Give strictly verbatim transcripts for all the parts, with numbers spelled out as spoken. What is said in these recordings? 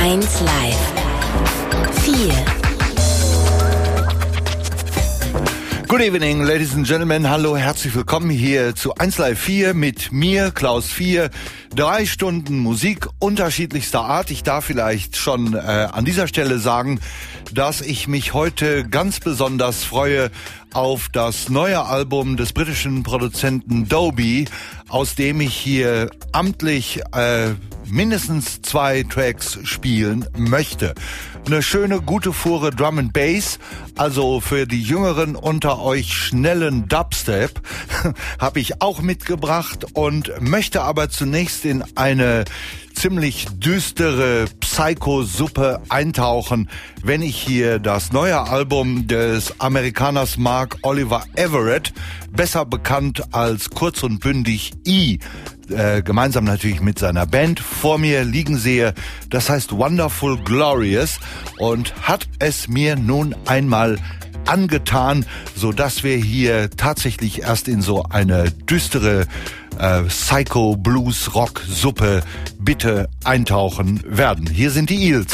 eins Live. vier. Good evening, ladies and gentlemen. Hallo, herzlich willkommen hier zu eins Live vier mit mir, Klaus vier. Drei Stunden Musik unterschiedlichster Art. Ich darf vielleicht schon äh, an dieser Stelle sagen, dass ich mich heute ganz besonders freue auf das neue Album des britischen Produzenten Doby, aus dem ich hier amtlich äh, mindestens zwei Tracks spielen möchte. Eine schöne, gute Fuhre Drum and Bass, also für die Jüngeren unter euch schnellen Dubstep, habe ich auch mitgebracht und möchte aber zunächst in eine ziemlich düstere Psycho-Suppe eintauchen, wenn ich hier das neue Album des Amerikaners Mark Oliver Everett, besser bekannt als kurz und bündig E, Äh, gemeinsam natürlich mit seiner Band, vor mir liegen sehe. Das heißt Wonderful Glorious und hat es mir nun einmal angetan, so dass wir hier tatsächlich erst in so eine düstere äh, Psycho-Blues-Rock-Suppe bitte eintauchen werden. Hier sind die Eels.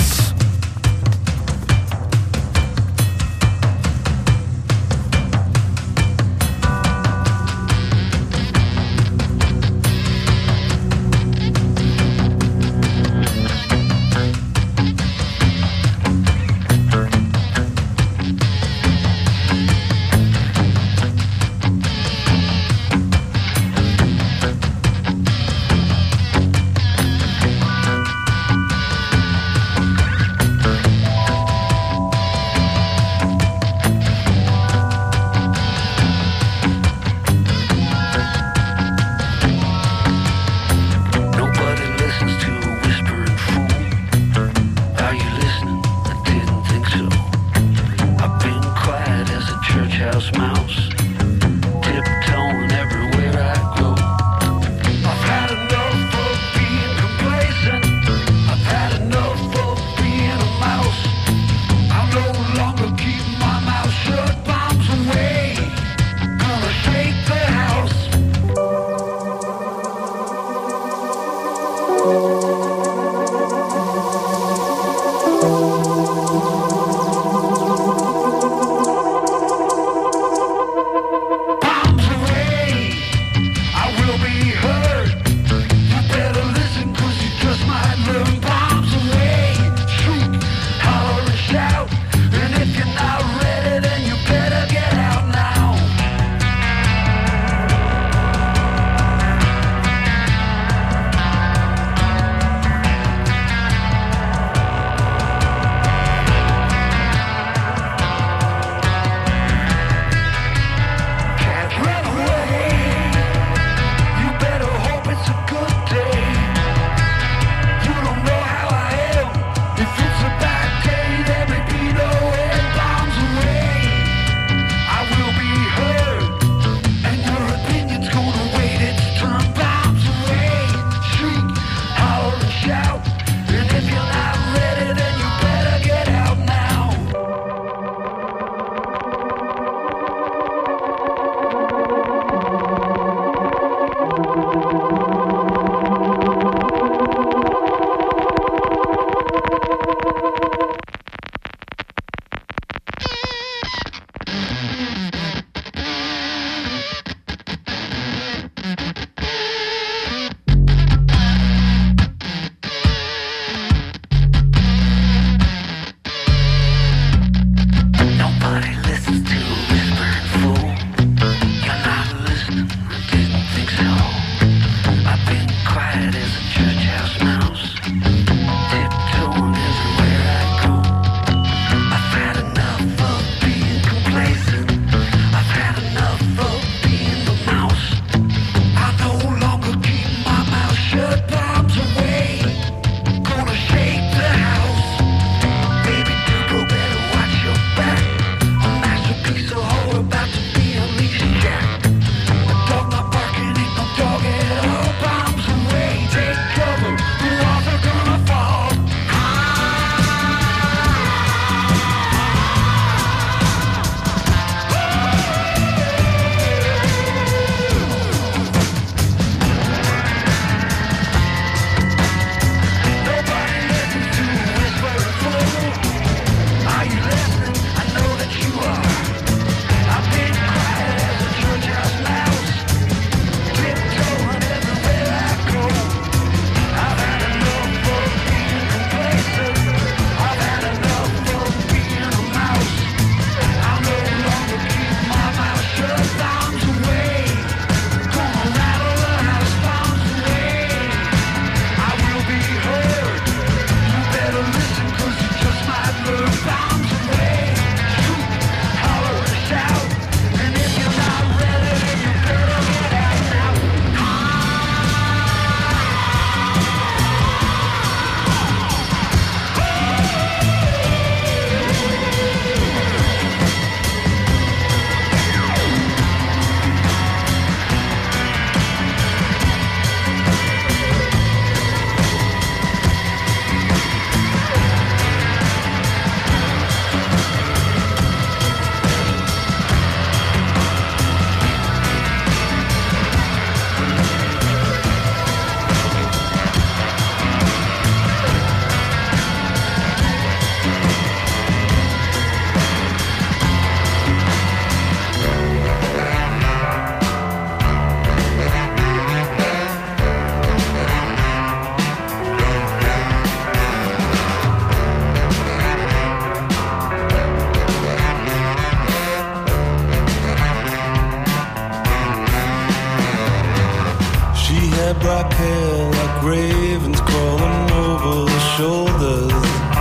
had black hair like ravens crawling over the shoulders.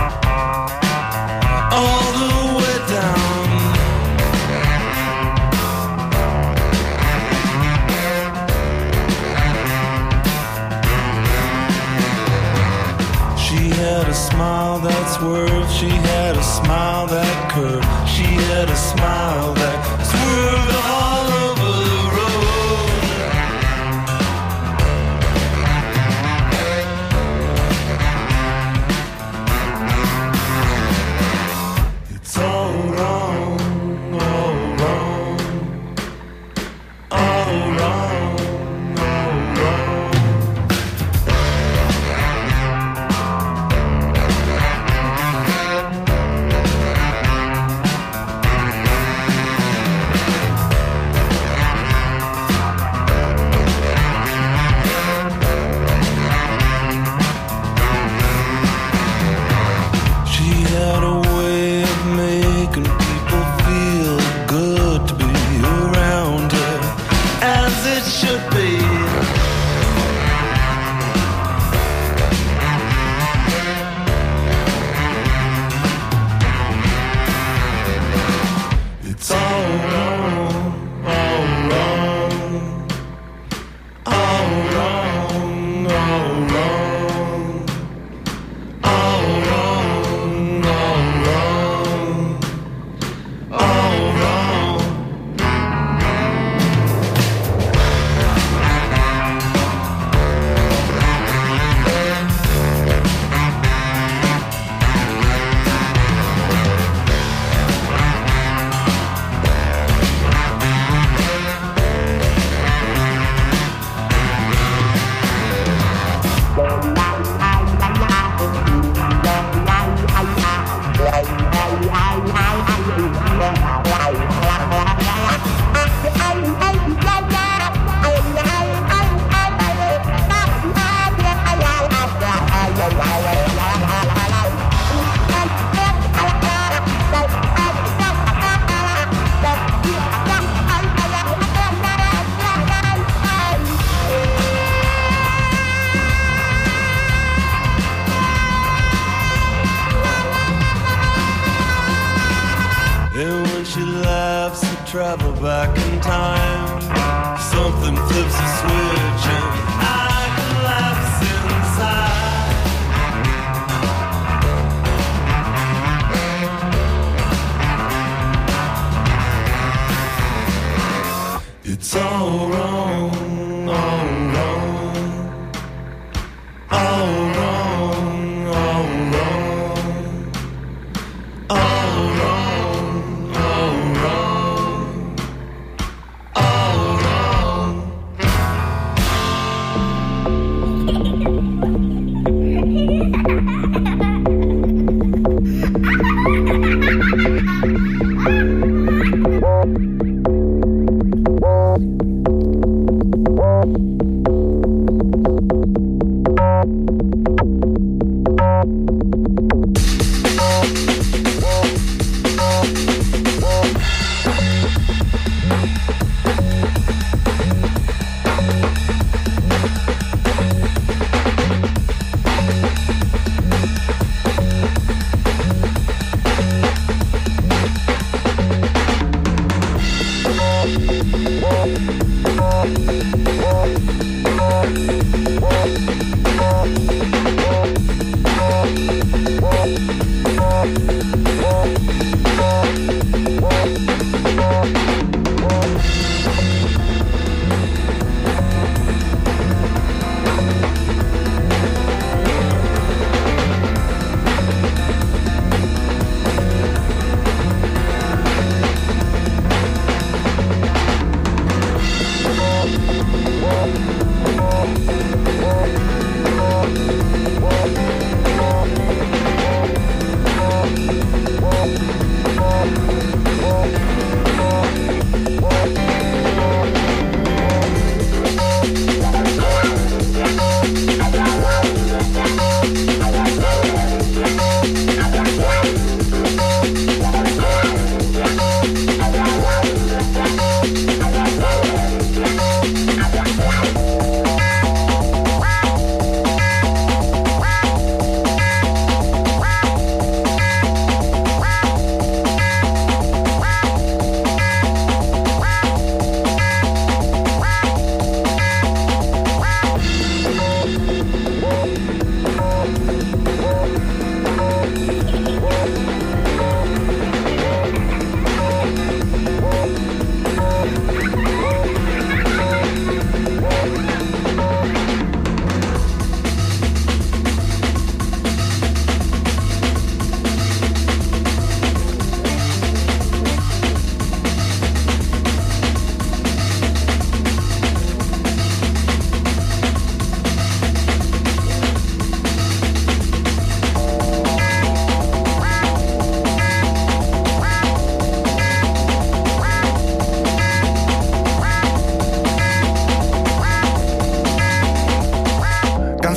All the way down. She had a smile that swerved, she had a smile that curved, she had a smile that swerved all over the road. It's all wrong, all wrong, all wrong, all wrong. Travel back in time, something flips a switch and I collapse inside. It's all wrong, all wrong, all wrong, all wrong, all wrong.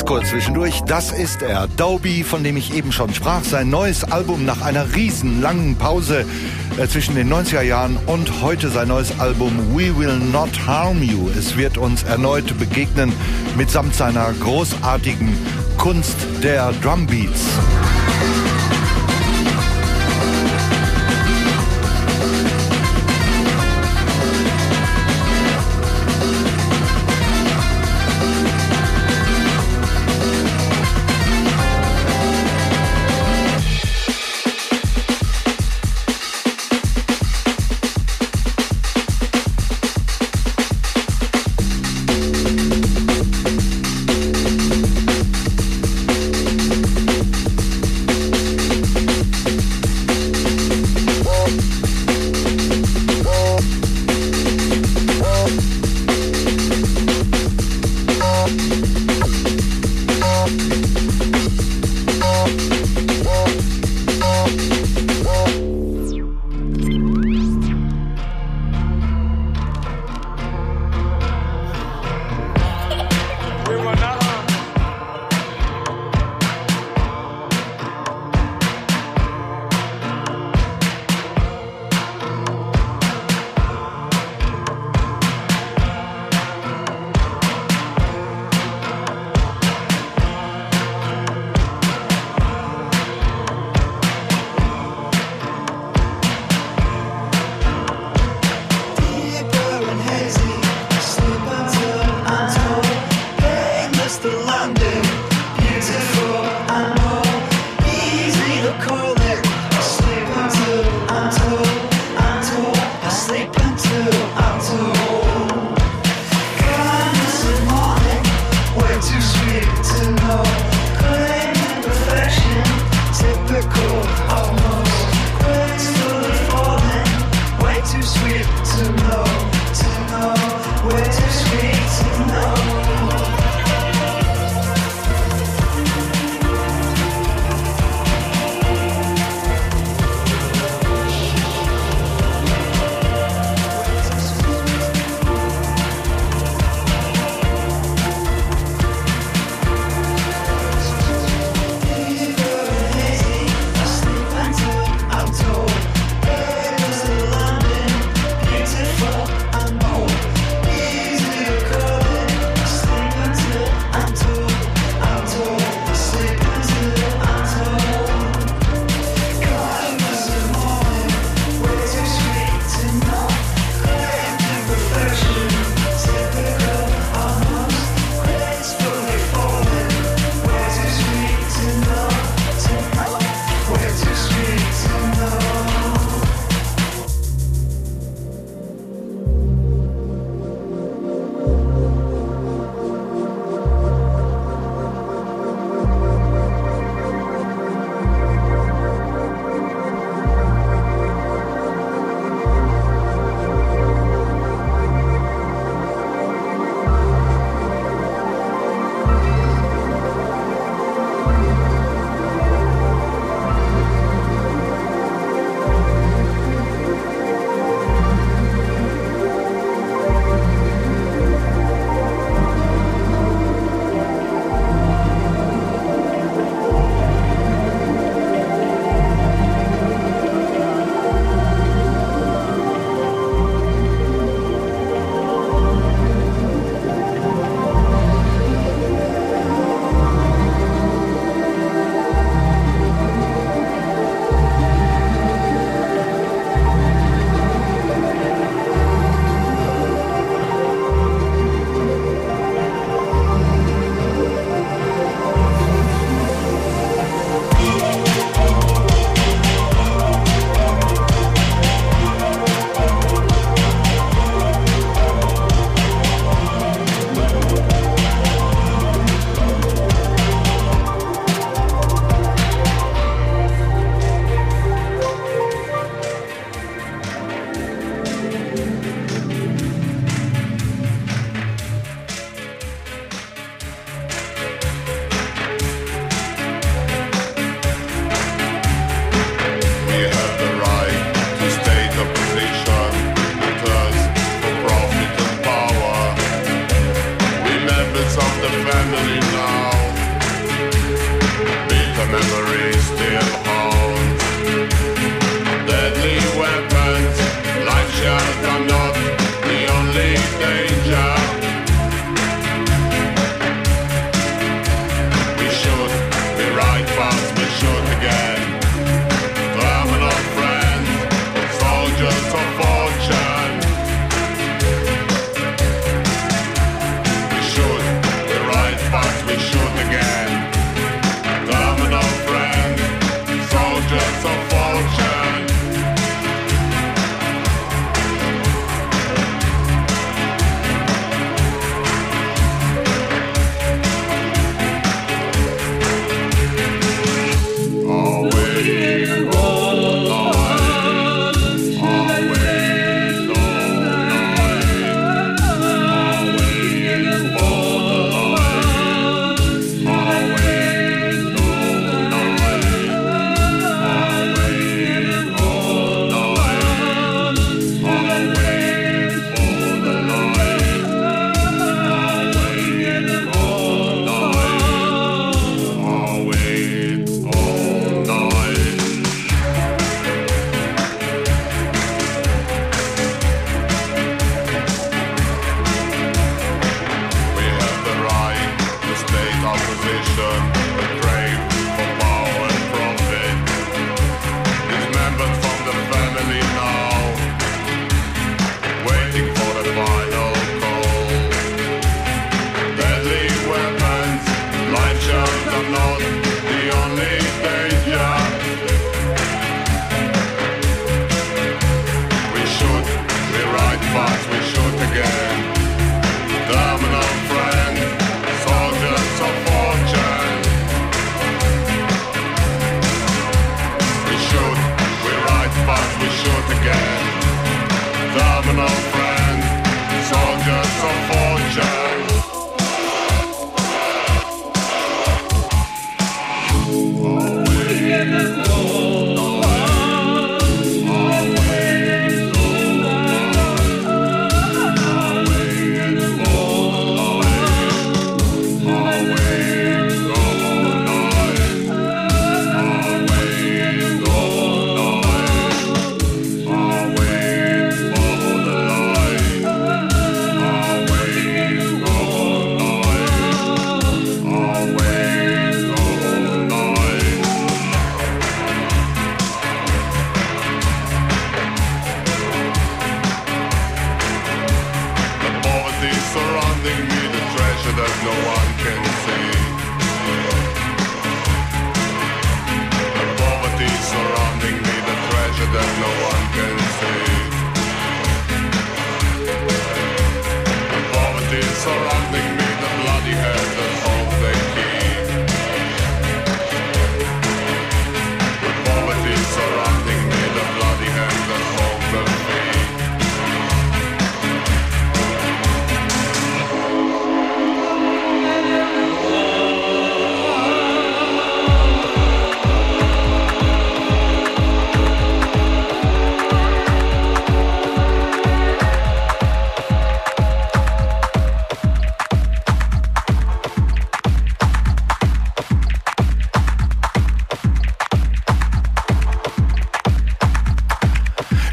ganz kurz zwischendurch, das ist er, Dobie, von dem ich eben schon sprach. Sein neues Album nach einer riesen langen Pause äh, zwischen den neunziger Jahren und heute sein neues Album We Will Not Harm You. Es wird uns erneut begegnen mitsamt seiner großartigen Kunst der Drumbeats. family now.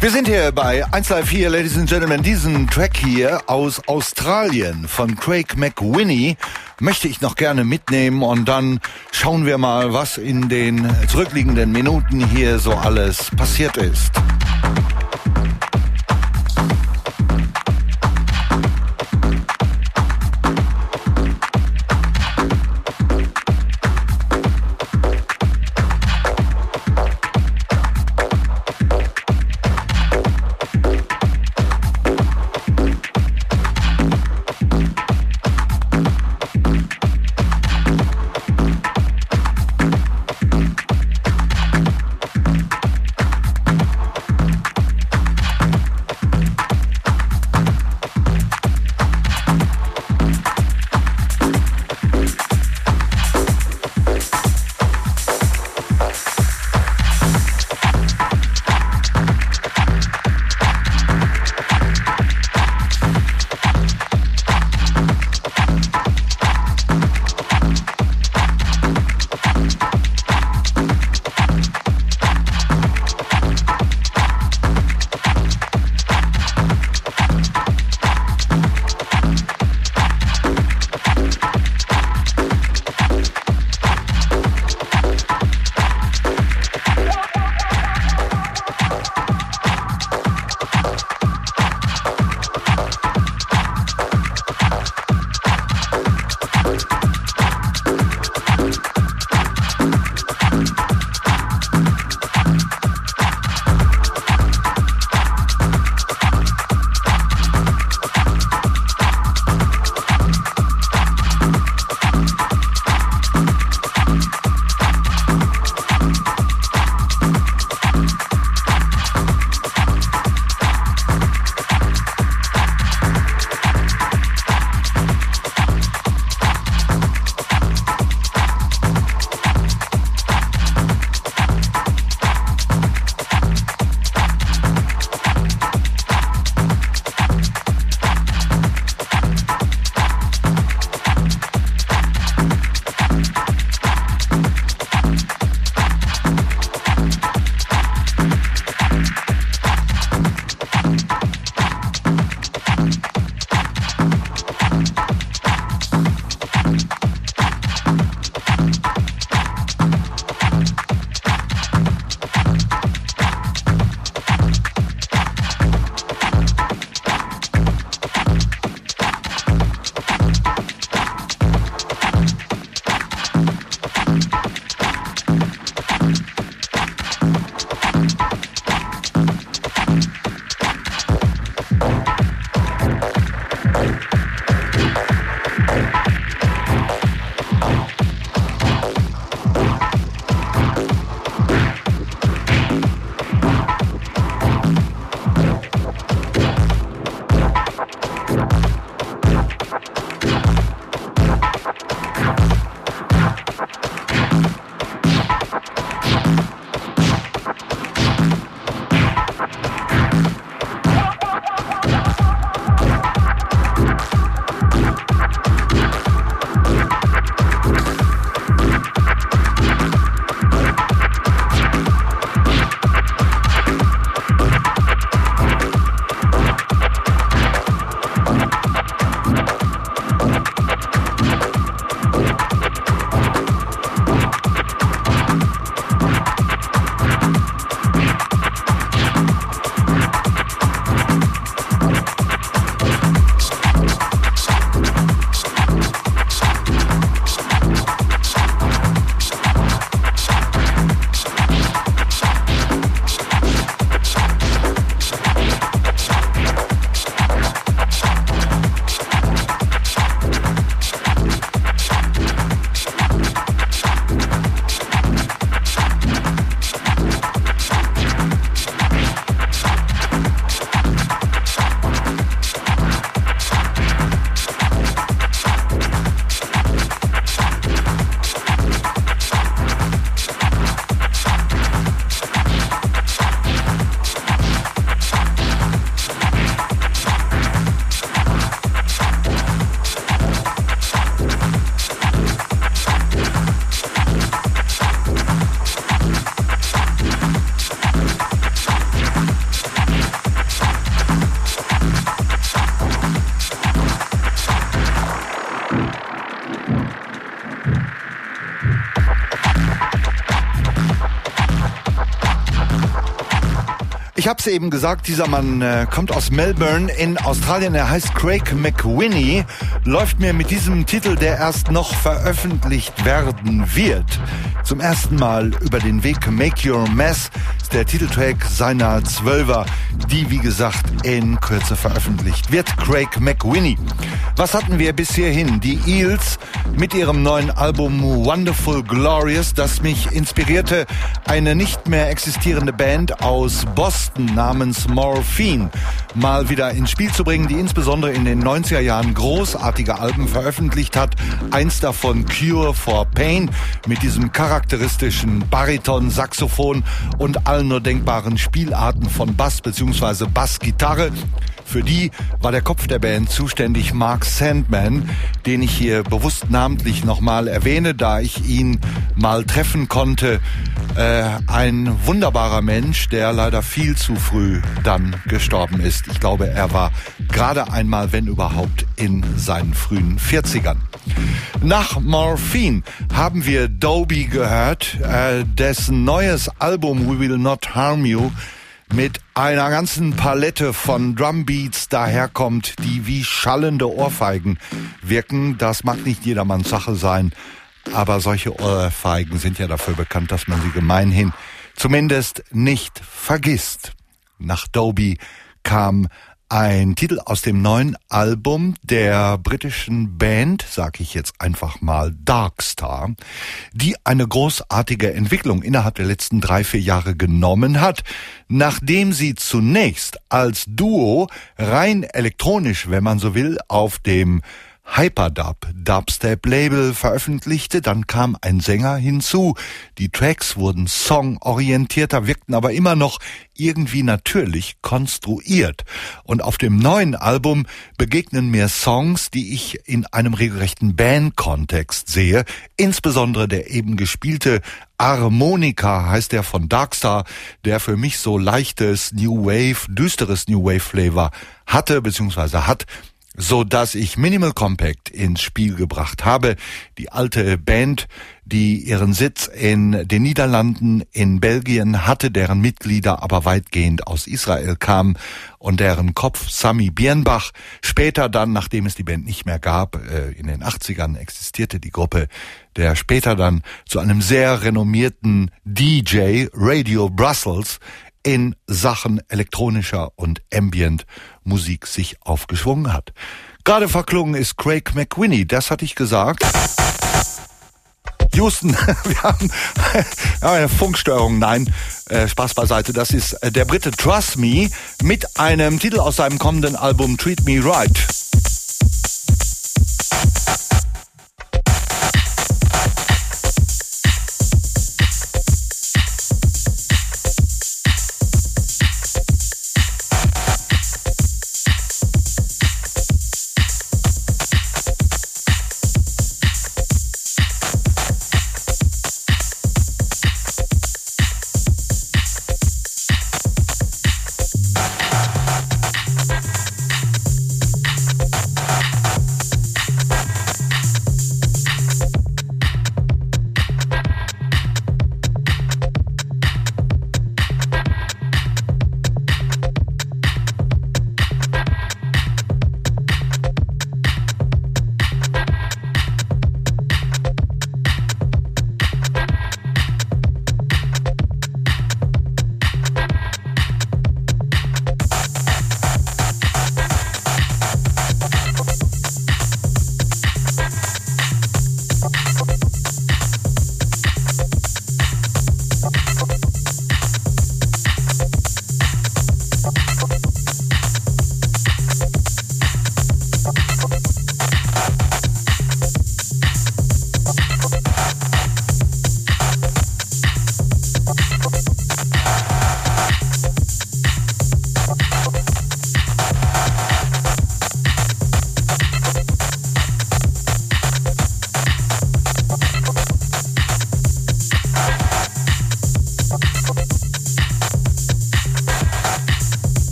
Wir sind hier bei eins Live vier, Ladies and Gentlemen. Diesen Track hier aus Australien von Craig McWhinney möchte ich noch gerne mitnehmen und dann schauen wir mal, was in den zurückliegenden Minuten hier so alles passiert ist. Ich habe es eben gesagt, dieser Mann äh, kommt aus Melbourne in Australien. Er heißt Craig McWhinney, läuft mir mit diesem Titel, der erst noch veröffentlicht werden wird, zum ersten Mal über den Weg. Make Your Mess ist der Titeltrack seiner Zwölfer, die wie gesagt in Kürze veröffentlicht wird. Craig McWhinney. Was hatten wir bis hierhin? Die Eels mit ihrem neuen Album Wonderful Glorious, das mich inspirierte, eine nicht mehr existierende Band aus Boston namens Morphine mal wieder ins Spiel zu bringen, die insbesondere in den neunziger Jahren großartige Alben veröffentlicht hat. Eins davon Cure for Pain mit diesem charakteristischen Bariton, Saxophon und allen nur denkbaren Spielarten von Bass bzw. Bassgitarre. Für die war der Kopf der Band zuständig, Mark Sandman, den ich hier bewusst namentlich nochmal erwähne, da ich ihn mal treffen konnte. Äh, ein wunderbarer Mensch, der leider viel zu früh dann gestorben ist. Ich glaube, er war gerade einmal, wenn überhaupt, in seinen frühen vierzigern. Nach Morphine haben wir Dobie gehört, äh, dessen neues Album We Will Not Harm You mit einer ganzen Palette von Drumbeats daherkommt, die wie schallende Ohrfeigen wirken. Das mag nicht jedermanns Sache sein, aber solche Ohrfeigen sind ja dafür bekannt, dass man sie gemeinhin zumindest nicht vergisst. Nach Dobie kam ein Titel aus dem neuen Album der britischen Band, sag ich jetzt einfach mal Darkstar, die eine großartige Entwicklung innerhalb der letzten drei, vier Jahre genommen hat, nachdem sie zunächst als Duo rein elektronisch, wenn man so will, auf dem Hyperdub Dubstep Label veröffentlichte, dann kam ein Sänger hinzu. Die Tracks wurden songorientierter, wirkten aber immer noch irgendwie natürlich konstruiert. Und auf dem neuen Album begegnen mir Songs, die ich in einem regelrechten Band-Kontext sehe. Insbesondere der eben gespielte Harmonica heißt der von Darkstar, der für mich so leichtes New Wave, düsteres New Wave Flavor hatte bzw. hat, so dass ich Minimal Compact ins Spiel gebracht habe. Die alte Band, die ihren Sitz in den Niederlanden, in Belgien hatte, deren Mitglieder aber weitgehend aus Israel kamen und deren Kopf Sami Birnbach später dann, nachdem es die Band nicht mehr gab, in den achtzigern existierte die Gruppe, der später dann zu einem sehr renommierten D J, Radio Brussels, in Sachen elektronischer und Ambient Musik sich aufgeschwungen hat. Gerade verklungen ist Craig McWhinney, das hatte ich gesagt. Houston, wir haben, wir haben eine Funkstörung, nein, äh, Spaß beiseite, das ist äh, der Brite Trust Me mit einem Titel aus seinem kommenden Album Treat Me Right.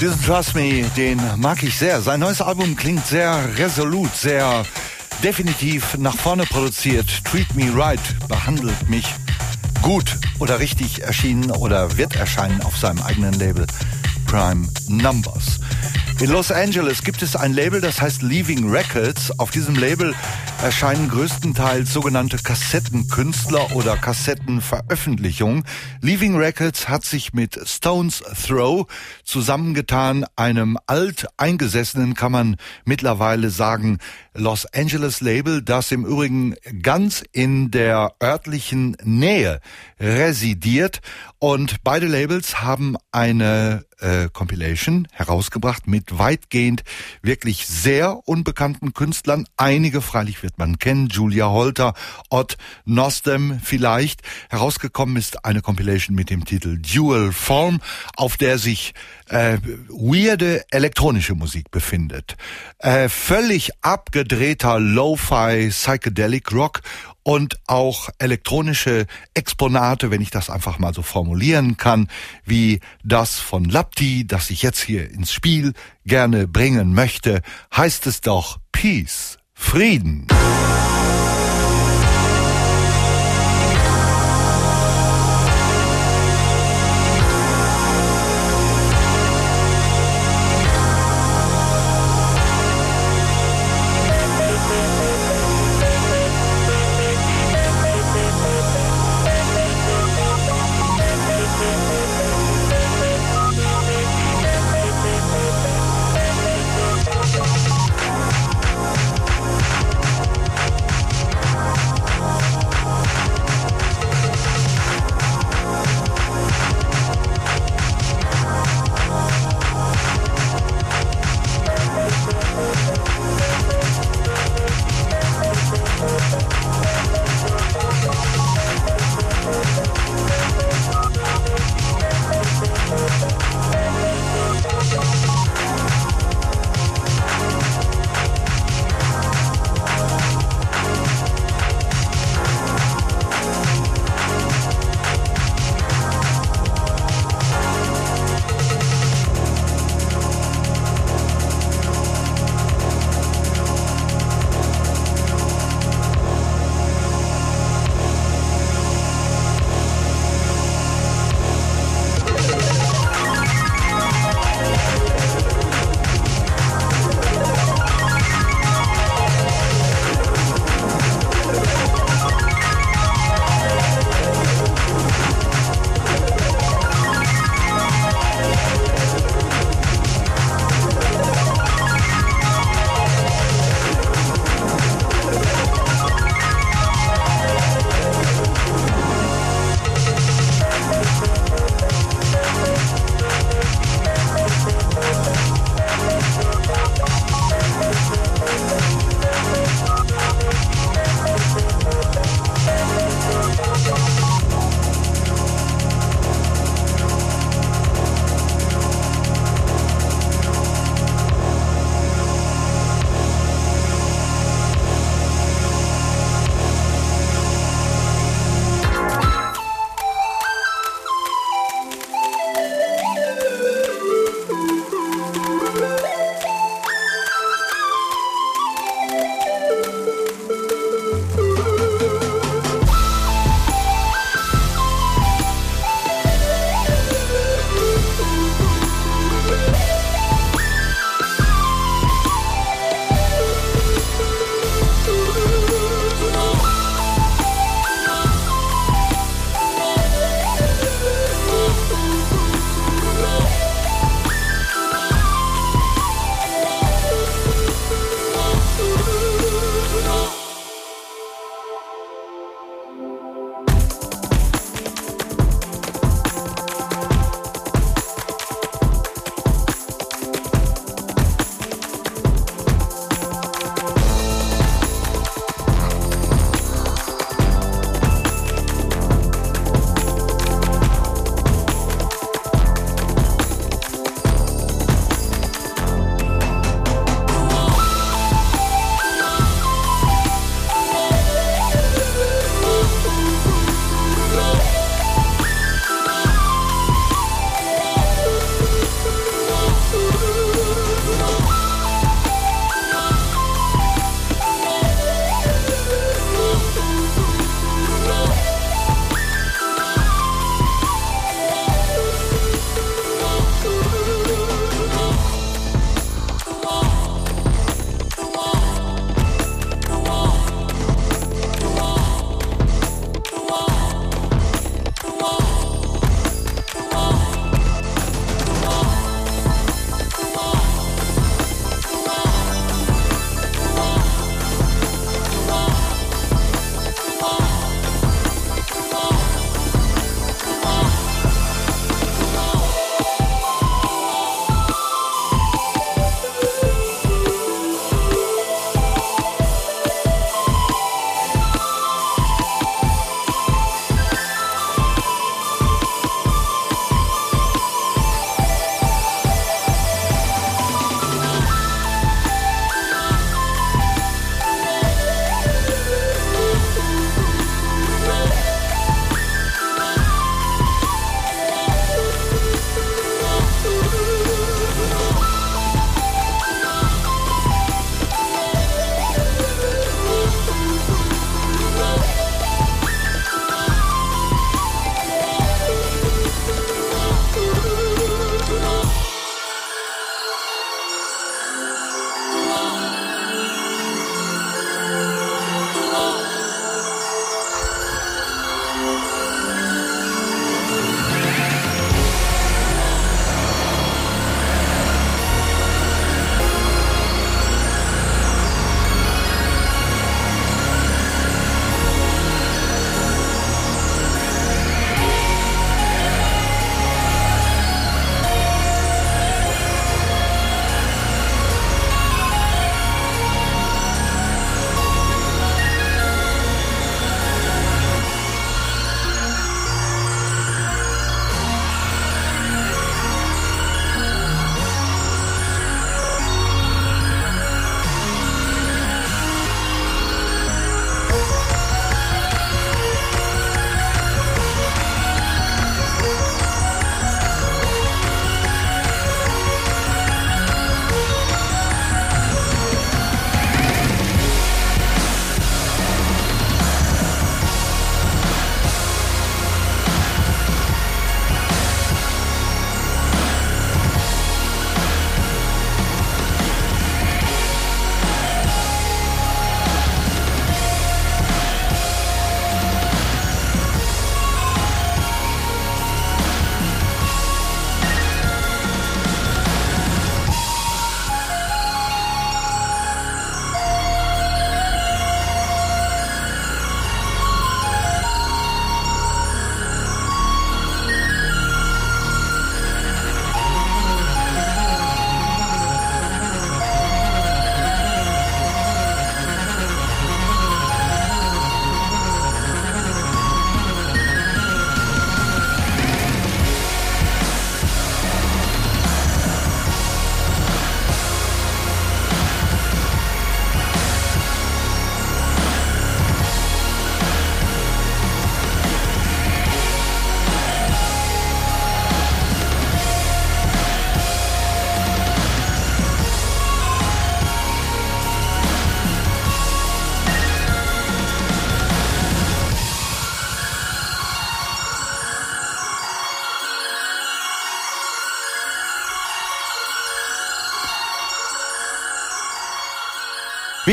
Diesen Trust Me, den mag ich sehr. Sein neues Album klingt sehr resolut, sehr definitiv nach vorne produziert. Treat Me Right, behandelt mich gut oder richtig erschienen oder wird erscheinen auf seinem eigenen Label Prime Numbers. In Los Angeles gibt es ein Label, das heißt Leaving Records. Auf diesem Label erscheinen größtenteils sogenannte Kassettenkünstler oder Kassettenveröffentlichungen. Leaving Records hat sich mit Stones Throw zusammengetan, einem alteingesessenen, kann man mittlerweile sagen, Los Angeles Label, das im Übrigen ganz in der örtlichen Nähe residiert. Und beide Labels haben eine äh, Compilation herausgebracht mit weitgehend wirklich sehr unbekannten Künstlern. Einige freilich wird man kennen, Julia Holter, Odd Nosdam vielleicht. Herausgekommen ist eine Compilation mit dem Titel Dual Form, auf der sich äh, weirde elektronische Musik befindet. Äh, völlig abgedrehter Lo-Fi Psychedelic Rock und auch elektronische Exponate, wenn ich das einfach mal so formulieren kann, wie das von Lapti, das ich jetzt hier ins Spiel gerne bringen möchte, heißt es doch Peace, Frieden.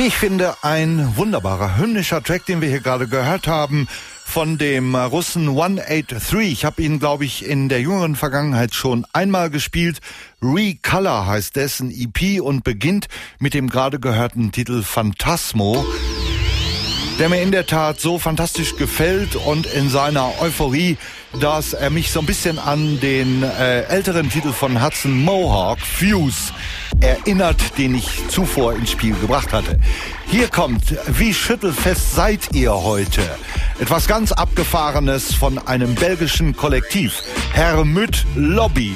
Wie ich finde, ein wunderbarer, hymnischer Track, den wir hier gerade gehört haben, von dem Russen one eighty-three. Ich habe ihn, glaube ich, in der jüngeren Vergangenheit schon einmal gespielt. Recolor heißt dessen E P und beginnt mit dem gerade gehörten Titel Phantasmo, der mir in der Tat so fantastisch gefällt und in seiner Euphorie, dass er mich so ein bisschen an den äh, älteren Titel von Hudson Mohawk, Fuse, erinnert, den ich zuvor ins Spiel gebracht hatte. Hier kommt, wie schüttelfest seid ihr heute? Etwas ganz Abgefahrenes von einem belgischen Kollektiv, Hermut Lobby.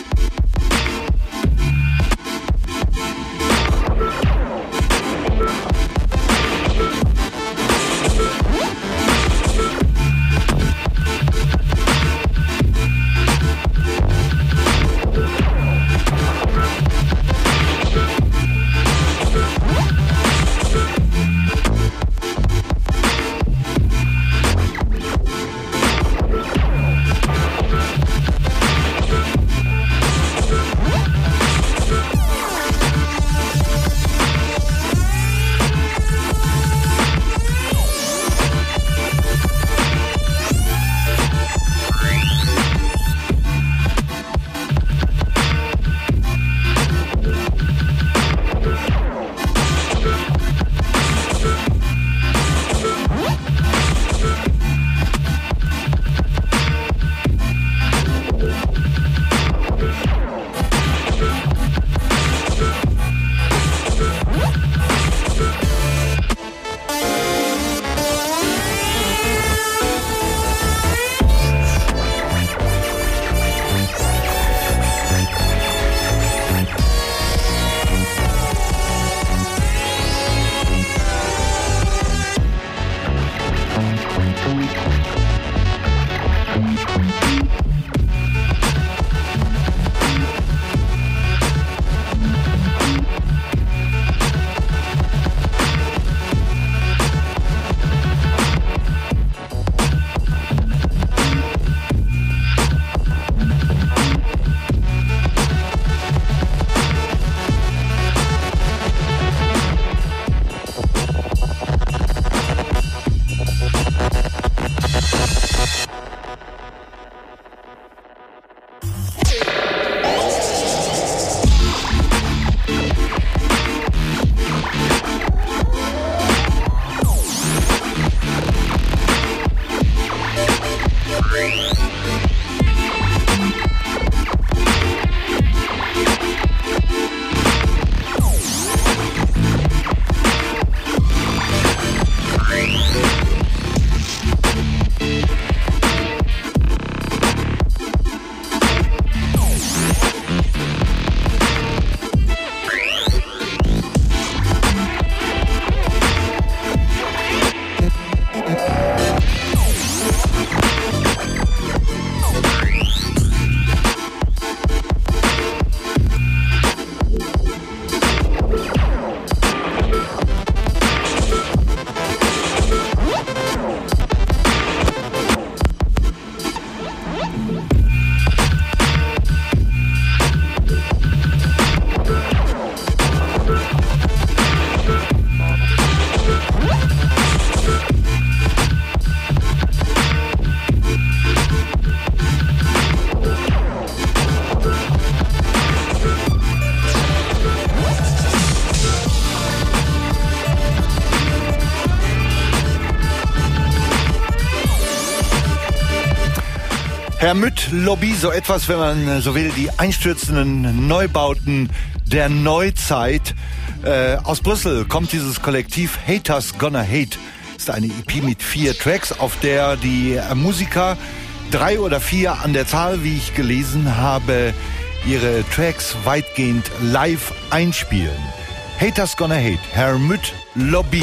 Hermut Lobby, so etwas, wenn man so will, die einstürzenden Neubauten der Neuzeit. Äh, aus Brüssel kommt dieses Kollektiv Haters Gonna Hate. Ist eine E P mit vier Tracks, auf der die äh, Musiker, drei oder vier an der Zahl, wie ich gelesen habe, ihre Tracks weitgehend live einspielen. Haters Gonna Hate, Hermut Lobby.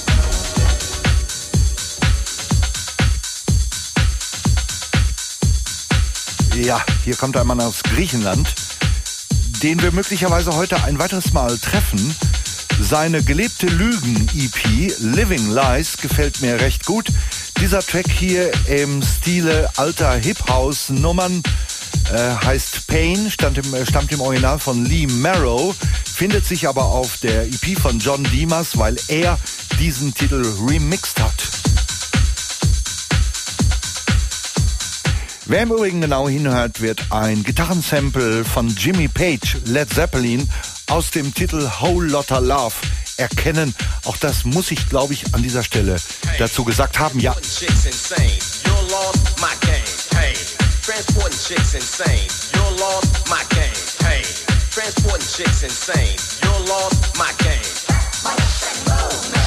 Ja, hier kommt ein Mann aus Griechenland, den wir möglicherweise heute ein weiteres Mal treffen. Seine gelebte Lügen-E P, Living Lies, gefällt mir recht gut. Dieser Track hier im Stile alter Hip-House-Nummern äh, heißt Pain, stammt im, stammt im Original von Lee Marrow. findet sich aber auf der E P von John Dimas, weil er diesen Titel remixed hat. Wer im Übrigen genau hinhört, wird ein Gitarrensample von Jimmy Page, Led Zeppelin, aus dem Titel Whole Lotta Love erkennen. Auch das muss ich, glaube ich, an dieser Stelle dazu gesagt haben. Ja. Transporting chicks insane, you're lost, my game. Hey, transporting chicks insane, you're lost, my game. My movement.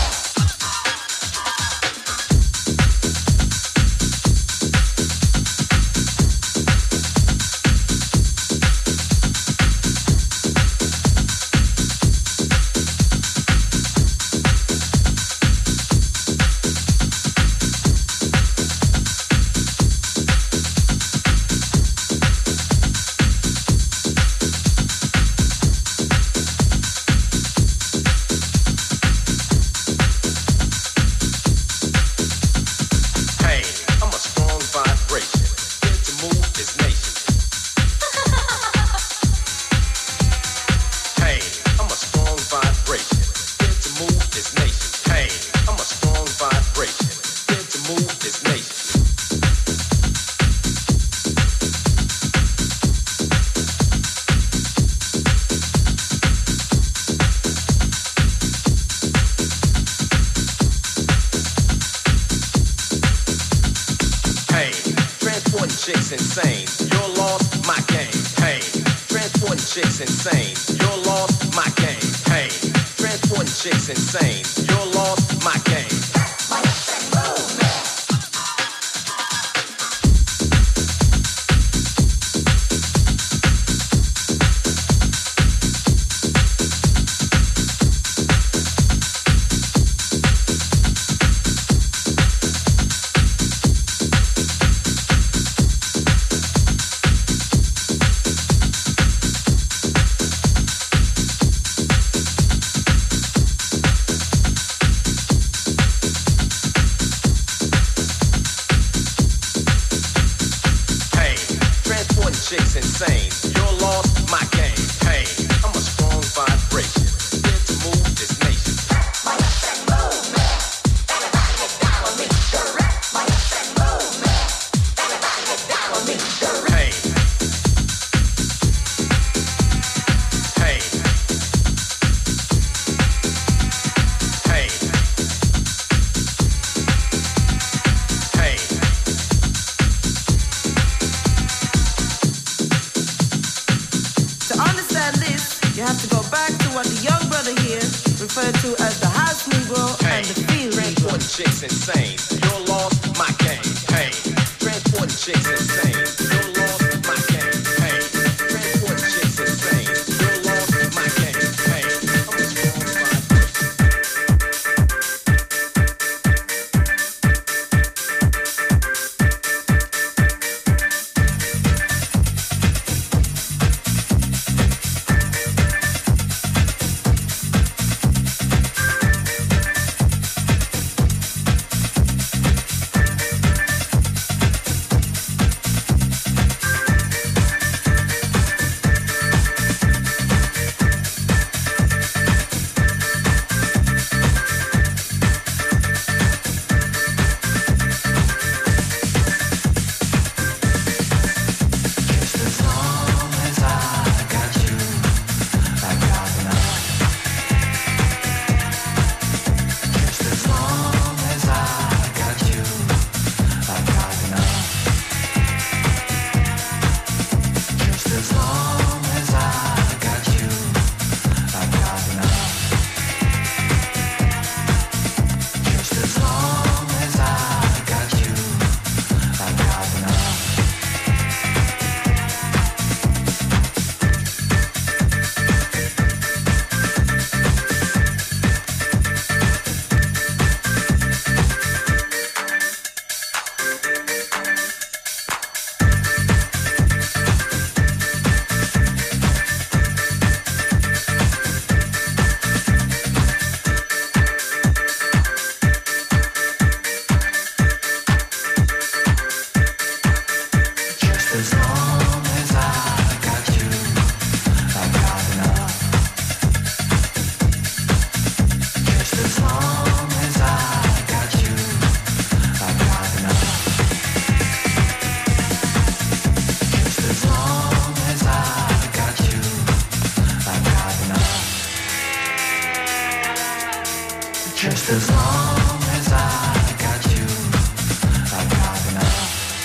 Just as long as I got you, I got enough.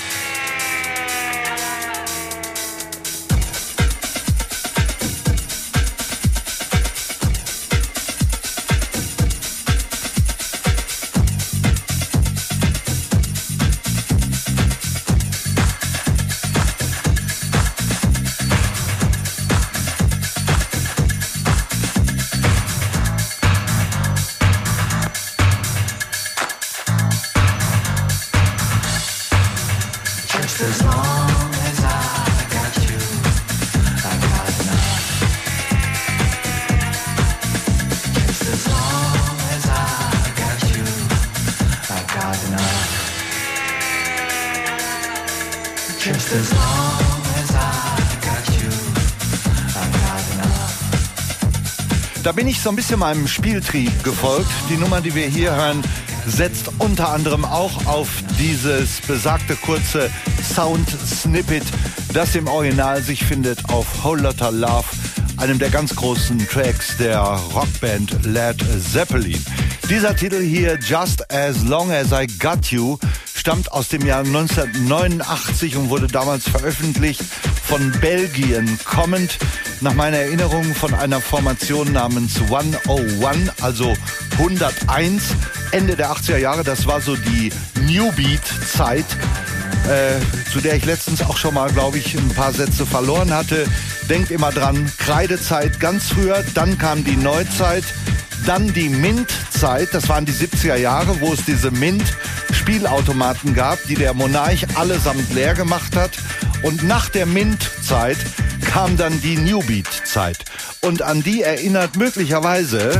Da bin ich so ein bisschen meinem Spieltrieb gefolgt. Die Nummer, die wir hier hören, setzt unter anderem auch auf dieses besagte kurze Sound-Snippet, das im Original sich findet auf Whole Lotta Love, einem der ganz großen Tracks der Rockband Led Zeppelin. Dieser Titel hier, Just As Long As I Got You, stammt aus dem Jahr neunzehnhundertneunundachtzig und wurde damals veröffentlicht von Belgien kommend, nach meiner Erinnerung von einer Formation namens hunderteins, also hunderteins, Ende der achtziger Jahre. Das war so die New Beat-Zeit, äh, zu der ich letztens auch schon mal, glaube ich, ein paar Sätze verloren hatte. Denkt immer dran, Kreidezeit ganz früher, dann kam die Neuzeit, dann die Mint-Zeit, das waren die siebziger Jahre, wo es diese Mint-Spielautomaten gab, die der Monarch allesamt leer gemacht hat. Und nach der Mint-Zeit kam dann die New Beat-Zeit. Und an die erinnert möglicherweise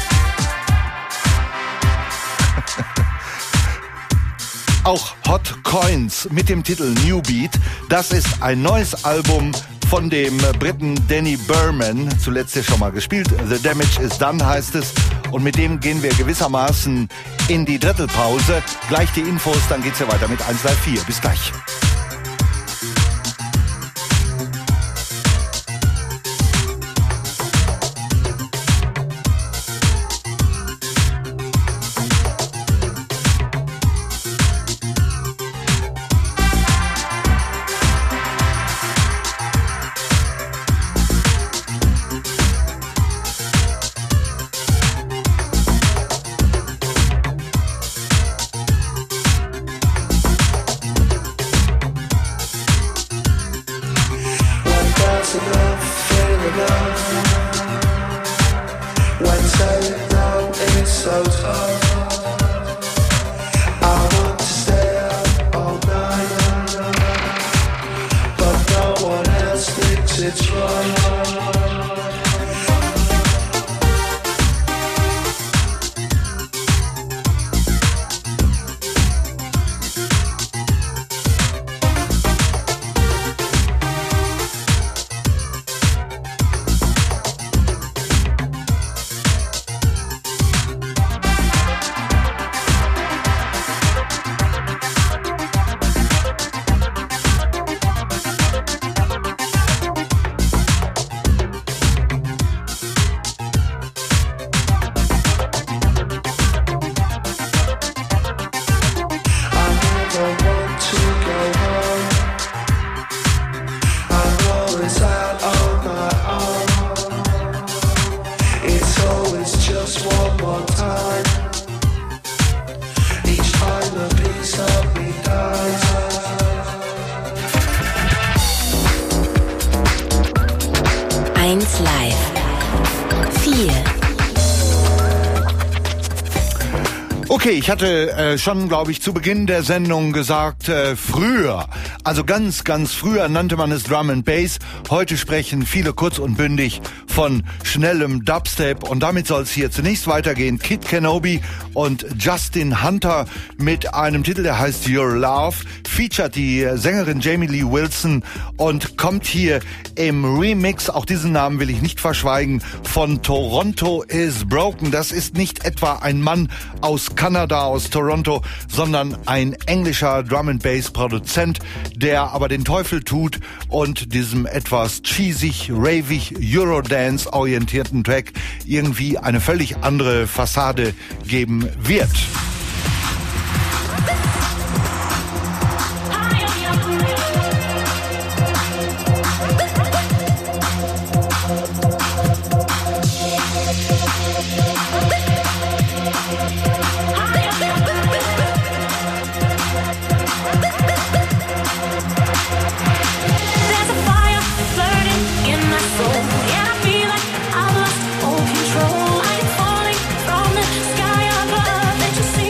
auch Hot Coins mit dem Titel New Beat. Das ist ein neues Album von dem Briten Danny Berman, zuletzt ja schon mal gespielt. The Damage is Done heißt es. Und mit dem gehen wir gewissermaßen in die Drittelpause. Gleich die Infos, dann geht's ja weiter mit eins drei vier. Bis gleich. eins Live vier. Okay, ich hatte äh, schon, glaube ich, zu Beginn der Sendung gesagt, äh, früher, also ganz, ganz früher nannte man es Drum and Bass. Heute sprechen viele kurz und bündig von schnellem Dubstep und damit soll es hier zunächst weitergehen. Kid Kenobi und Justin Hunter mit einem Titel, der heißt Your Love, featuret die Sängerin Jamie Lee Wilson und kommt hier im Remix, auch diesen Namen will ich nicht verschweigen, von Toronto is Broken. Das ist nicht etwa ein Mann aus Kanada, aus Toronto, sondern ein englischer Drum-and-Bass-Produzent, der aber den Teufel tut und diesem etwas cheesig, ravig, Eurodance-orientierten Track irgendwie eine völlig andere Fassade geben wird. Just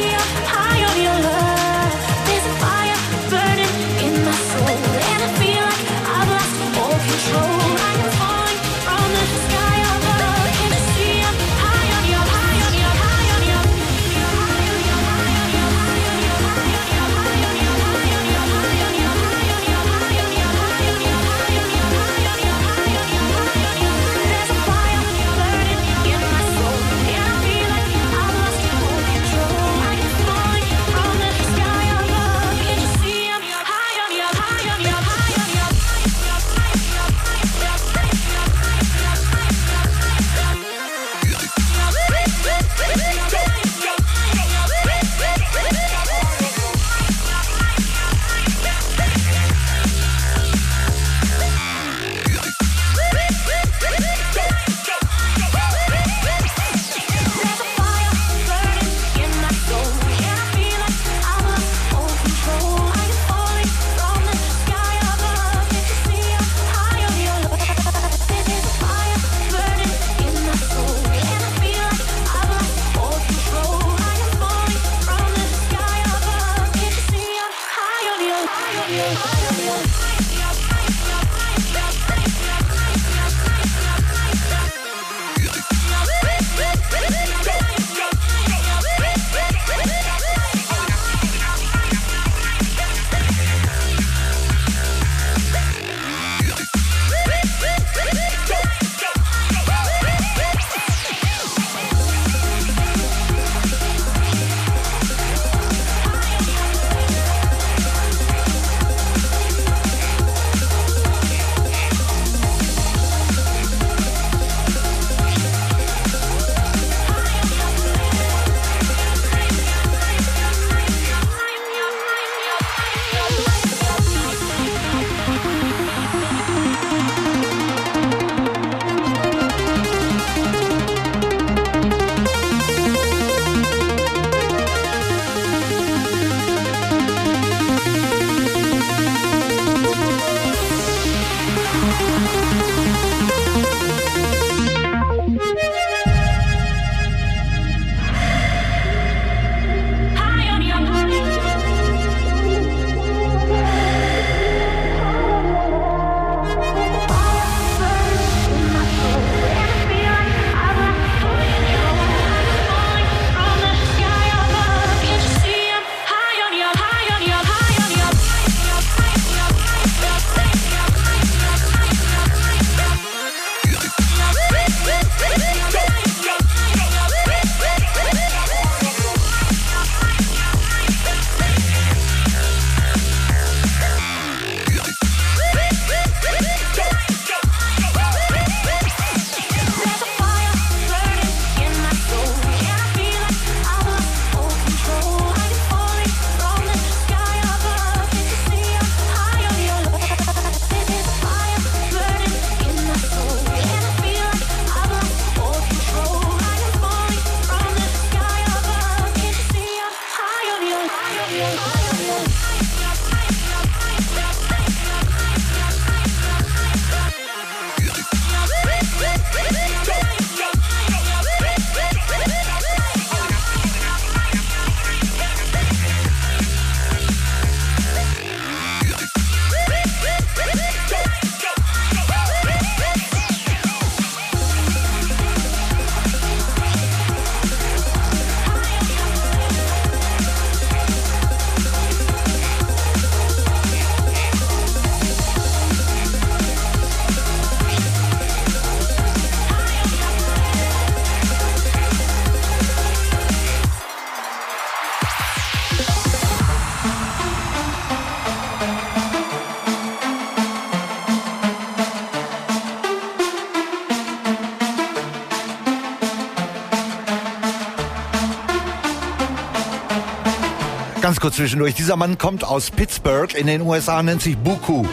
Ganz kurz zwischendurch. Dieser Mann kommt aus Pittsburgh in den U S A, nennt sich Buku.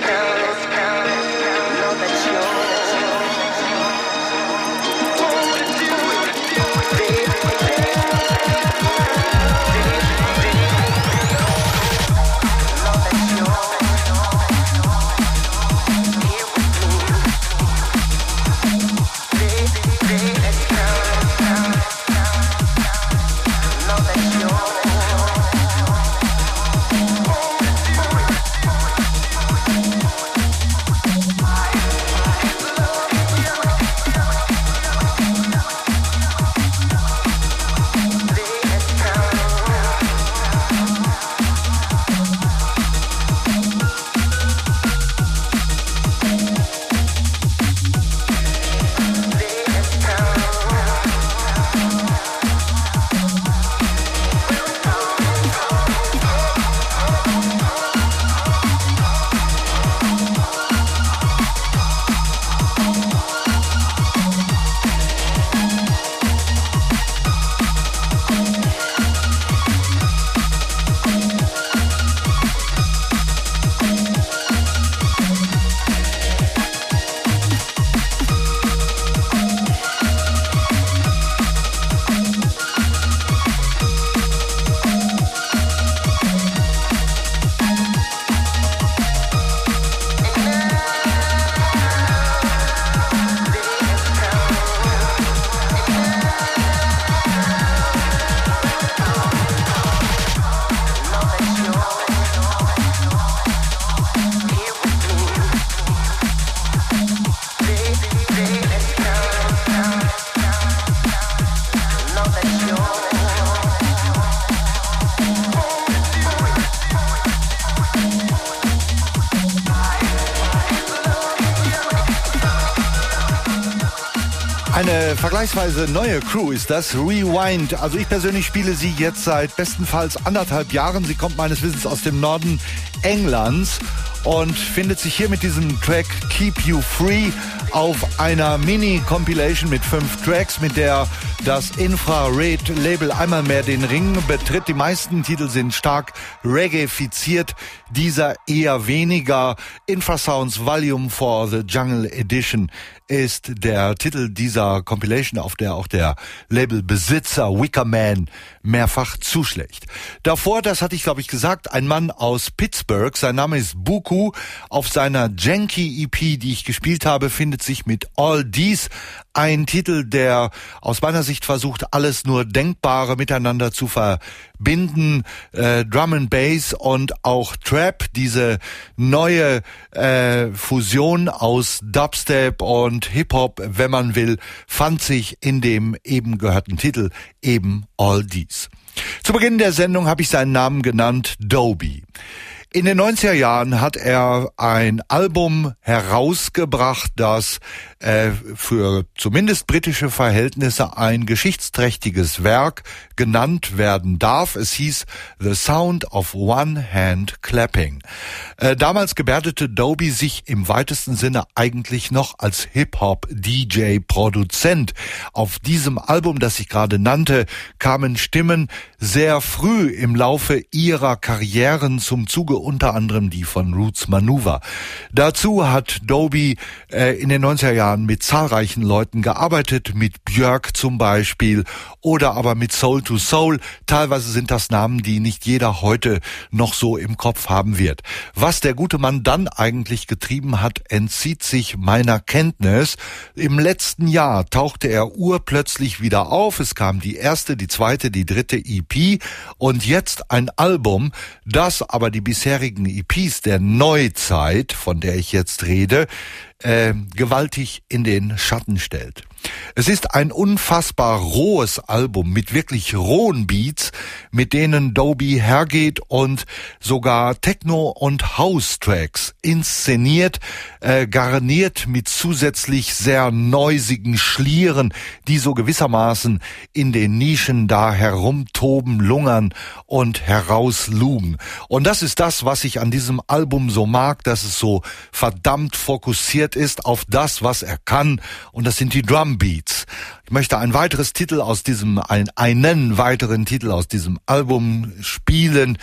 Eine vergleichsweise neue Crew ist das, Rewind. Also ich persönlich spiele sie jetzt seit bestenfalls anderthalb Jahren. Sie kommt meines Wissens aus dem Norden Englands und findet sich hier mit diesem Track Keep You Free auf einer Mini-Compilation mit fünf Tracks, mit der das Infrared-Label einmal mehr den Ring betritt. Die meisten Titel sind stark reggae-fiziert, dieser eher weniger. Infrasounds Volume for the Jungle Edition ist der Titel dieser Compilation, auf der auch der Labelbesitzer Wickerman mehrfach zuschlägt. Davor, das hatte ich glaube ich gesagt, ein Mann aus Pittsburgh, sein Name ist Buku. Auf seiner Janky E P, die ich gespielt habe, findet sich mit All These ein Titel, der aus meiner Sicht versucht, alles nur Denkbare miteinander zu verbinden. Äh, Drum and Bass und auch Trap, diese neue äh, Fusion aus Dubstep und Hip-Hop, wenn man will, fand sich in dem eben gehörten Titel eben All These. Zu Beginn der Sendung habe ich seinen Namen genannt, Dobie. In den neunziger Jahren hat er ein Album herausgebracht, das äh, für zumindest britische Verhältnisse ein geschichtsträchtiges Werk genannt werden darf. Es hieß The Sound of One Hand Clapping. Äh, damals gebärdete Dobie sich im weitesten Sinne eigentlich noch als Hip-Hop-D J-Produzent. Auf diesem Album, das ich gerade nannte, kamen Stimmen sehr früh im Laufe ihrer Karrieren zum Zuge, unter anderem die von Roots Manuva. Dazu hat Dobie äh, in den neunziger Jahren mit zahlreichen Leuten gearbeitet, mit Björk zum Beispiel oder aber mit Soul to Soul. Teilweise sind das Namen, die nicht jeder heute noch so im Kopf haben wird. Was der gute Mann dann eigentlich getrieben hat, entzieht sich meiner Kenntnis. Im letzten Jahr tauchte er urplötzlich wieder auf. Es kam die erste, die zweite, die dritte E P und jetzt ein Album, das aber die bisherigen E Ps der Neuzeit, von der ich jetzt rede, äh, gewaltig in den Schatten stellt. Es ist ein unfassbar rohes Album mit wirklich rohen Beats, mit denen Dobie hergeht und sogar Techno- und House-Tracks inszeniert, äh, garniert mit zusätzlich sehr neusigen Schlieren, die so gewissermaßen in den Nischen da herumtoben, lungern und herauslugen. Und das ist das, was ich an diesem Album so mag, dass es so verdammt fokussiert ist auf das, was er kann, und das sind die Drum Beats. Ich möchte ein weiteres Titel aus diesem, ein, einen weiteren Titel aus diesem Album spielen.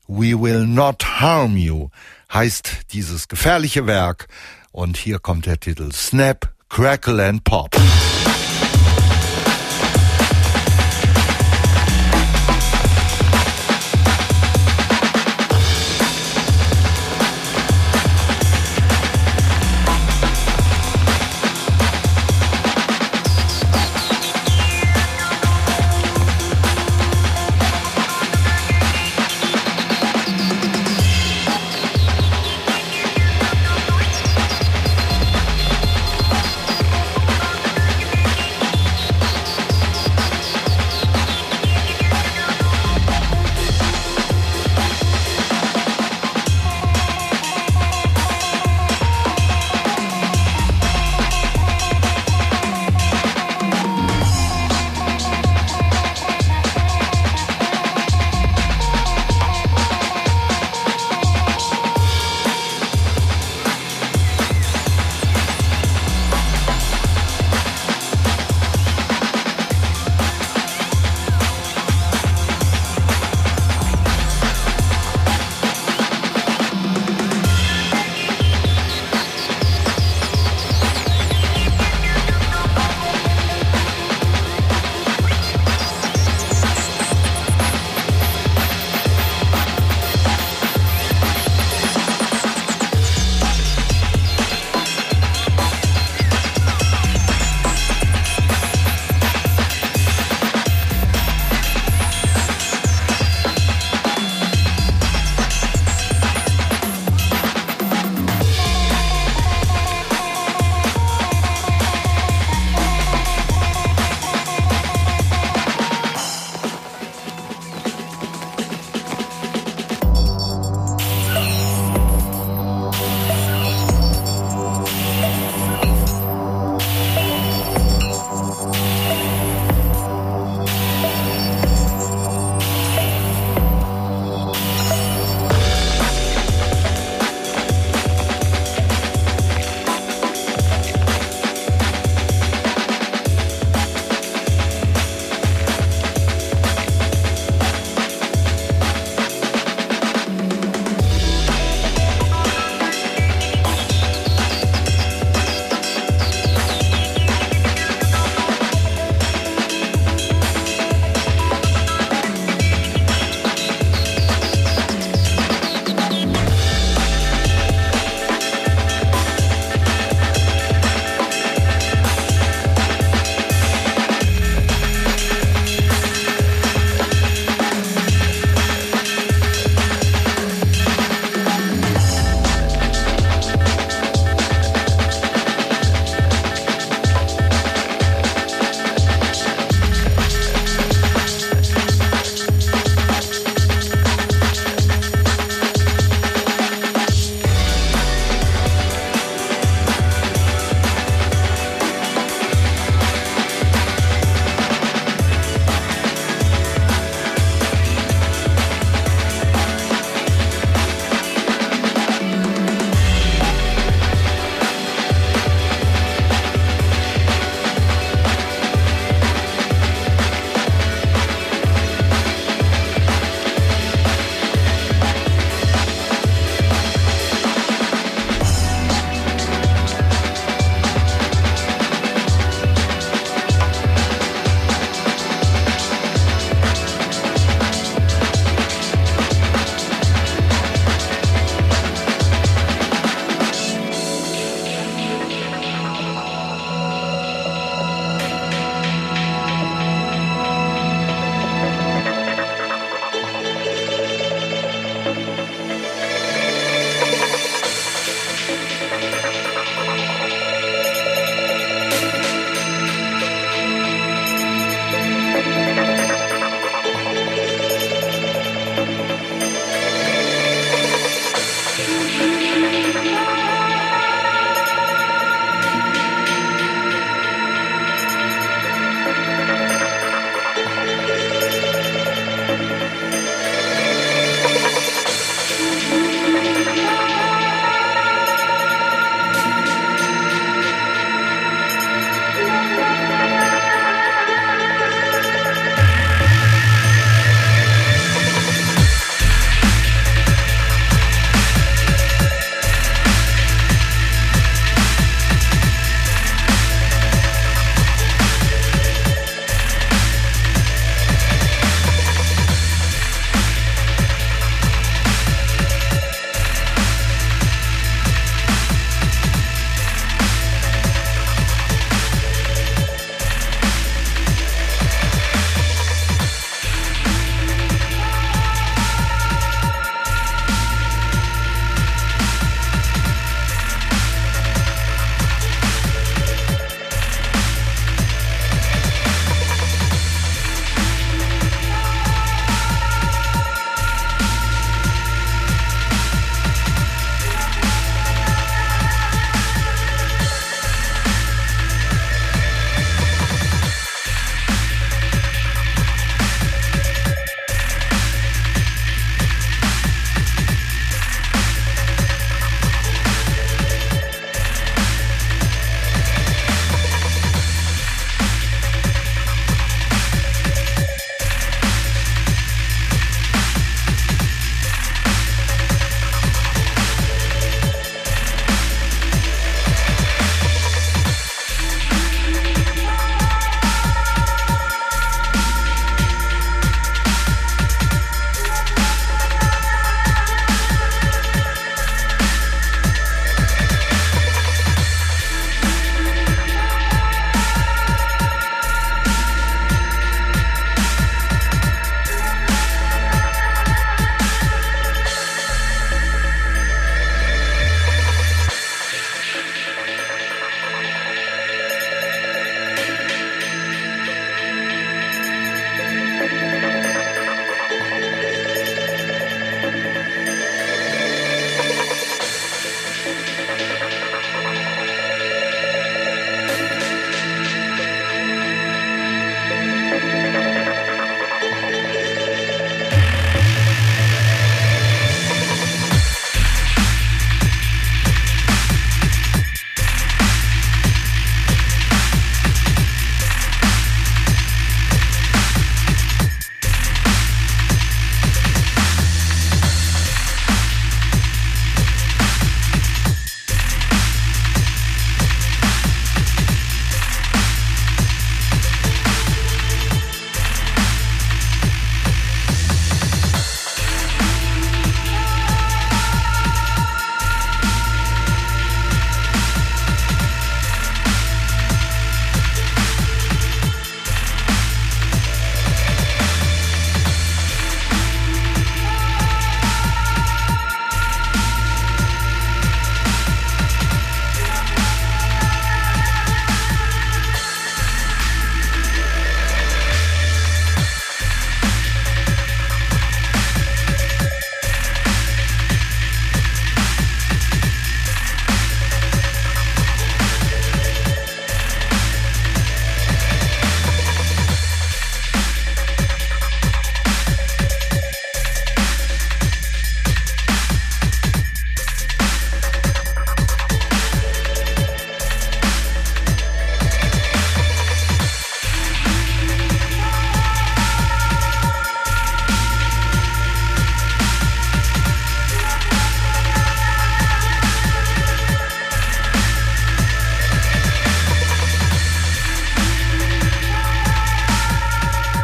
We Will Not Harm You heißt dieses gefährliche Werk. Und hier kommt der Titel Snap, Crackle and Pop.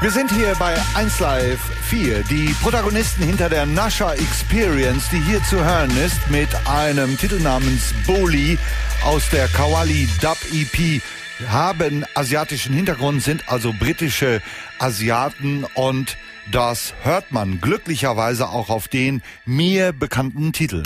Wir sind hier bei eins Live vier. Die Protagonisten hinter der Nasha Experience, die hier zu hören ist, mit einem Titel namens Boli aus der Kawali Dub E P, haben asiatischen Hintergrund, sind also britische Asiaten, und das hört man glücklicherweise auch auf den mir bekannten Titeln.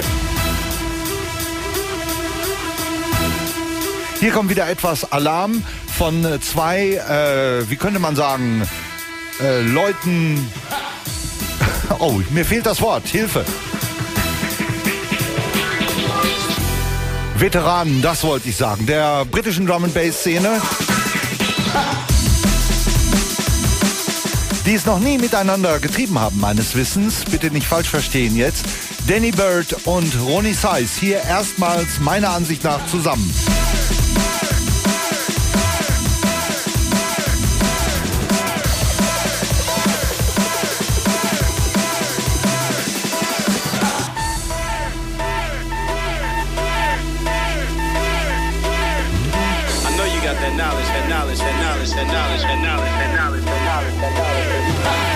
Hier kommt wieder etwas Alarm von zwei, äh, wie könnte man sagen, äh, Leuten... Oh, mir fehlt das Wort. Hilfe. Veteranen, das wollte ich sagen, der britischen Drum-and-Bass-Szene, die es noch nie miteinander getrieben haben, meines Wissens. Bitte nicht falsch verstehen jetzt. Danny Byrd und Ronnie Size hier erstmals meiner Ansicht nach zusammen. That knowledge, that knowledge, that knowledge, that knowledge, that knowledge, that knowledge, that knowledge, that knowledge, that knowledge.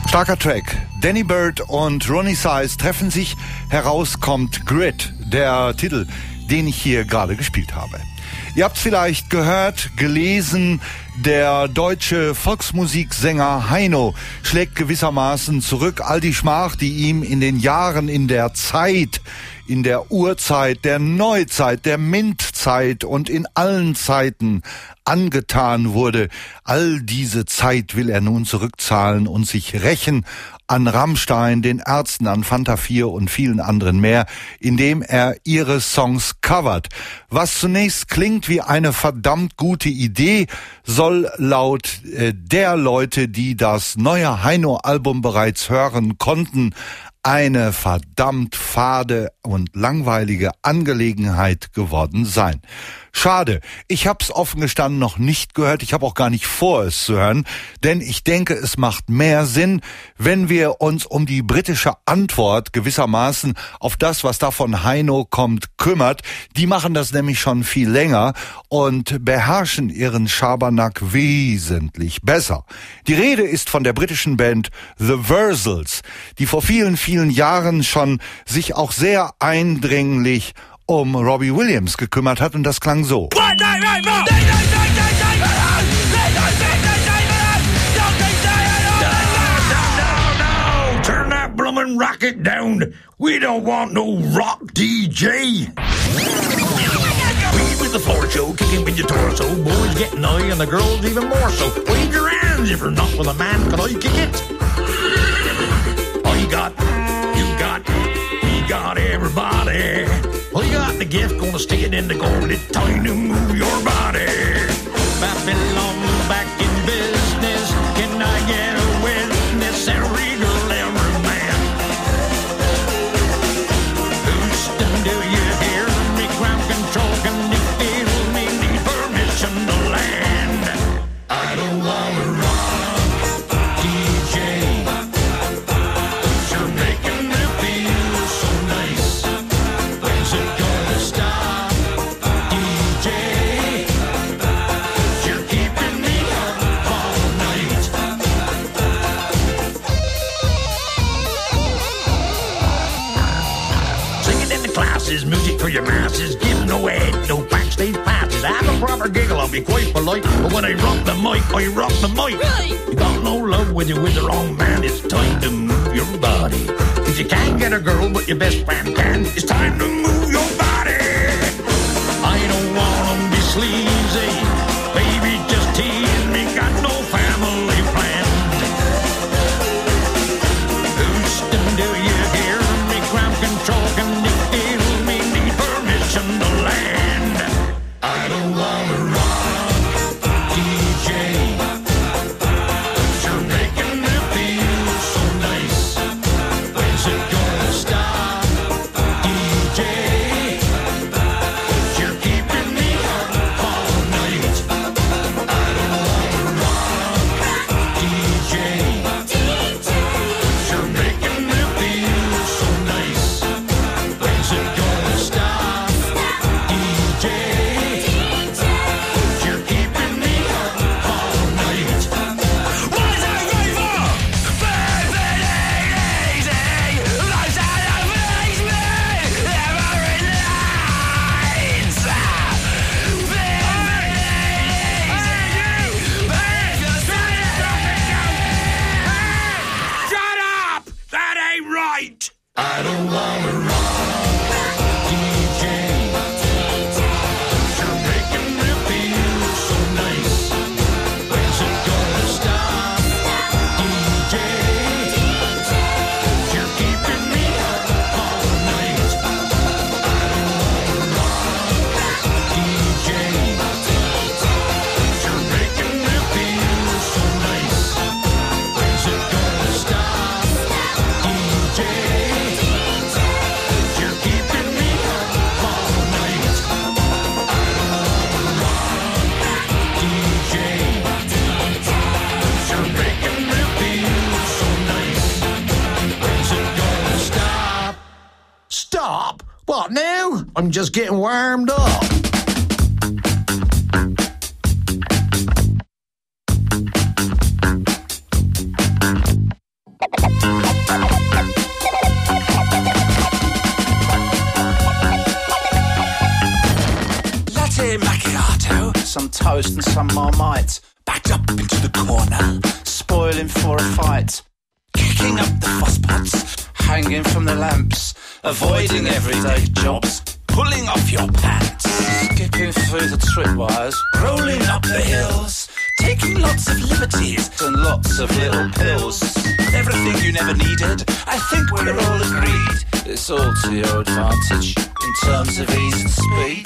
Starker Track. Danny Byrd und Ronnie Size treffen sich. Heraus kommt Grit, der Titel, den ich hier gerade gespielt habe. Ihr habt es vielleicht gehört, gelesen, der deutsche Volksmusiksänger Heino schlägt gewissermaßen zurück. All die Schmach, die ihm in den Jahren, in der Zeit, in der Urzeit, der Neuzeit, der Mintzeit und in allen Zeiten angetan wurde. All diese Zeit will er nun zurückzahlen und sich rächen an Rammstein, den Ärzten, an Fanta vier und vielen anderen mehr, indem er ihre Songs covert. Was zunächst klingt wie eine verdammt gute Idee, soll laut äh, der Leute, die das neue Heino-Album bereits hören konnten, eine verdammt fade und langweilige Angelegenheit geworden sein. Schade, ich hab's offen gestanden noch nicht gehört, ich habe auch gar nicht vor, es zu hören, denn ich denke, es macht mehr Sinn, wenn wir uns um die britische Antwort gewissermaßen auf das, was da von Heino kommt, kümmert. Die machen das nämlich schon viel länger und beherrschen ihren Schabernack wesentlich besser. Die Rede ist von der britischen Band The Wurzels, die vor vielen, vielen Jahren schon sich auch sehr eindringlich um Robbie Williams gekümmert hat und das klang so. Turn that bloomin' rocket down. We don't want no rock D J. We with the floor show, kicking with your torso. Boys getting high and the girls even more so. Wave your hands if you're not with a man. Can I kick it? I got, you got, we got everybody. Well, you got the gift, gonna stick it in the gold. It's time to move your body. Babylon back in business. Can I get a witness? Every girl, every man. Houston, do you hear me? Ground control, can you feel me? Need permission to land. I don't wanna rock D J. You're making me feel so nice. When's it gonna stop, D J? You're keeping me up all night. Singing in the classes, music for your masses. Give no head, no backstage passes. Have a proper giggle, I'll be quite polite. But when I rock the mic, I rock the mic. You got no love when you're with the wrong man. It's time to move your body. If you can't get a girl, but your best friend can, it's time to move your body. I don't wanna be sleazy. Baby, just tease me. Got no family plans. Houston, do you hear me? Ground control, can you feel me? Need permission to land. I don't wanna rock D J. You're making me feel so nice. When's it gonna stop, D J? You're keeping me up all night. I don't wanna rock D J. You're making me feel so nice. When's it gonna stop, D J? You're keeping me up all night. What is that right for? Perfect easy. Those that amaze me every night. Shut up! That ain't right. I don't wanna rock D J. You're making me feel so nice. When's it gonna stop, D J? You're keeping me up all night. I don't wanna rock D J. You're making me feel so nice. When's it gonna stop, D J? You're keeping me up all night. I don't wanna rock D J. You're making me feel so nice. When's it gonna stop? Stop? What now? I'm just getting warmed up. some toast and some Marmite. Backed up into the corner, spoiling for a fight. Kicking up the fusspots, hanging from the lamps, avoiding everyday jobs, pulling off your pants. Skipping through the tripwires, rolling up the hills, taking lots of liberties and lots of little pills. Everything you never needed, I think we're all agreed. It's all to your advantage in terms of ease and speed.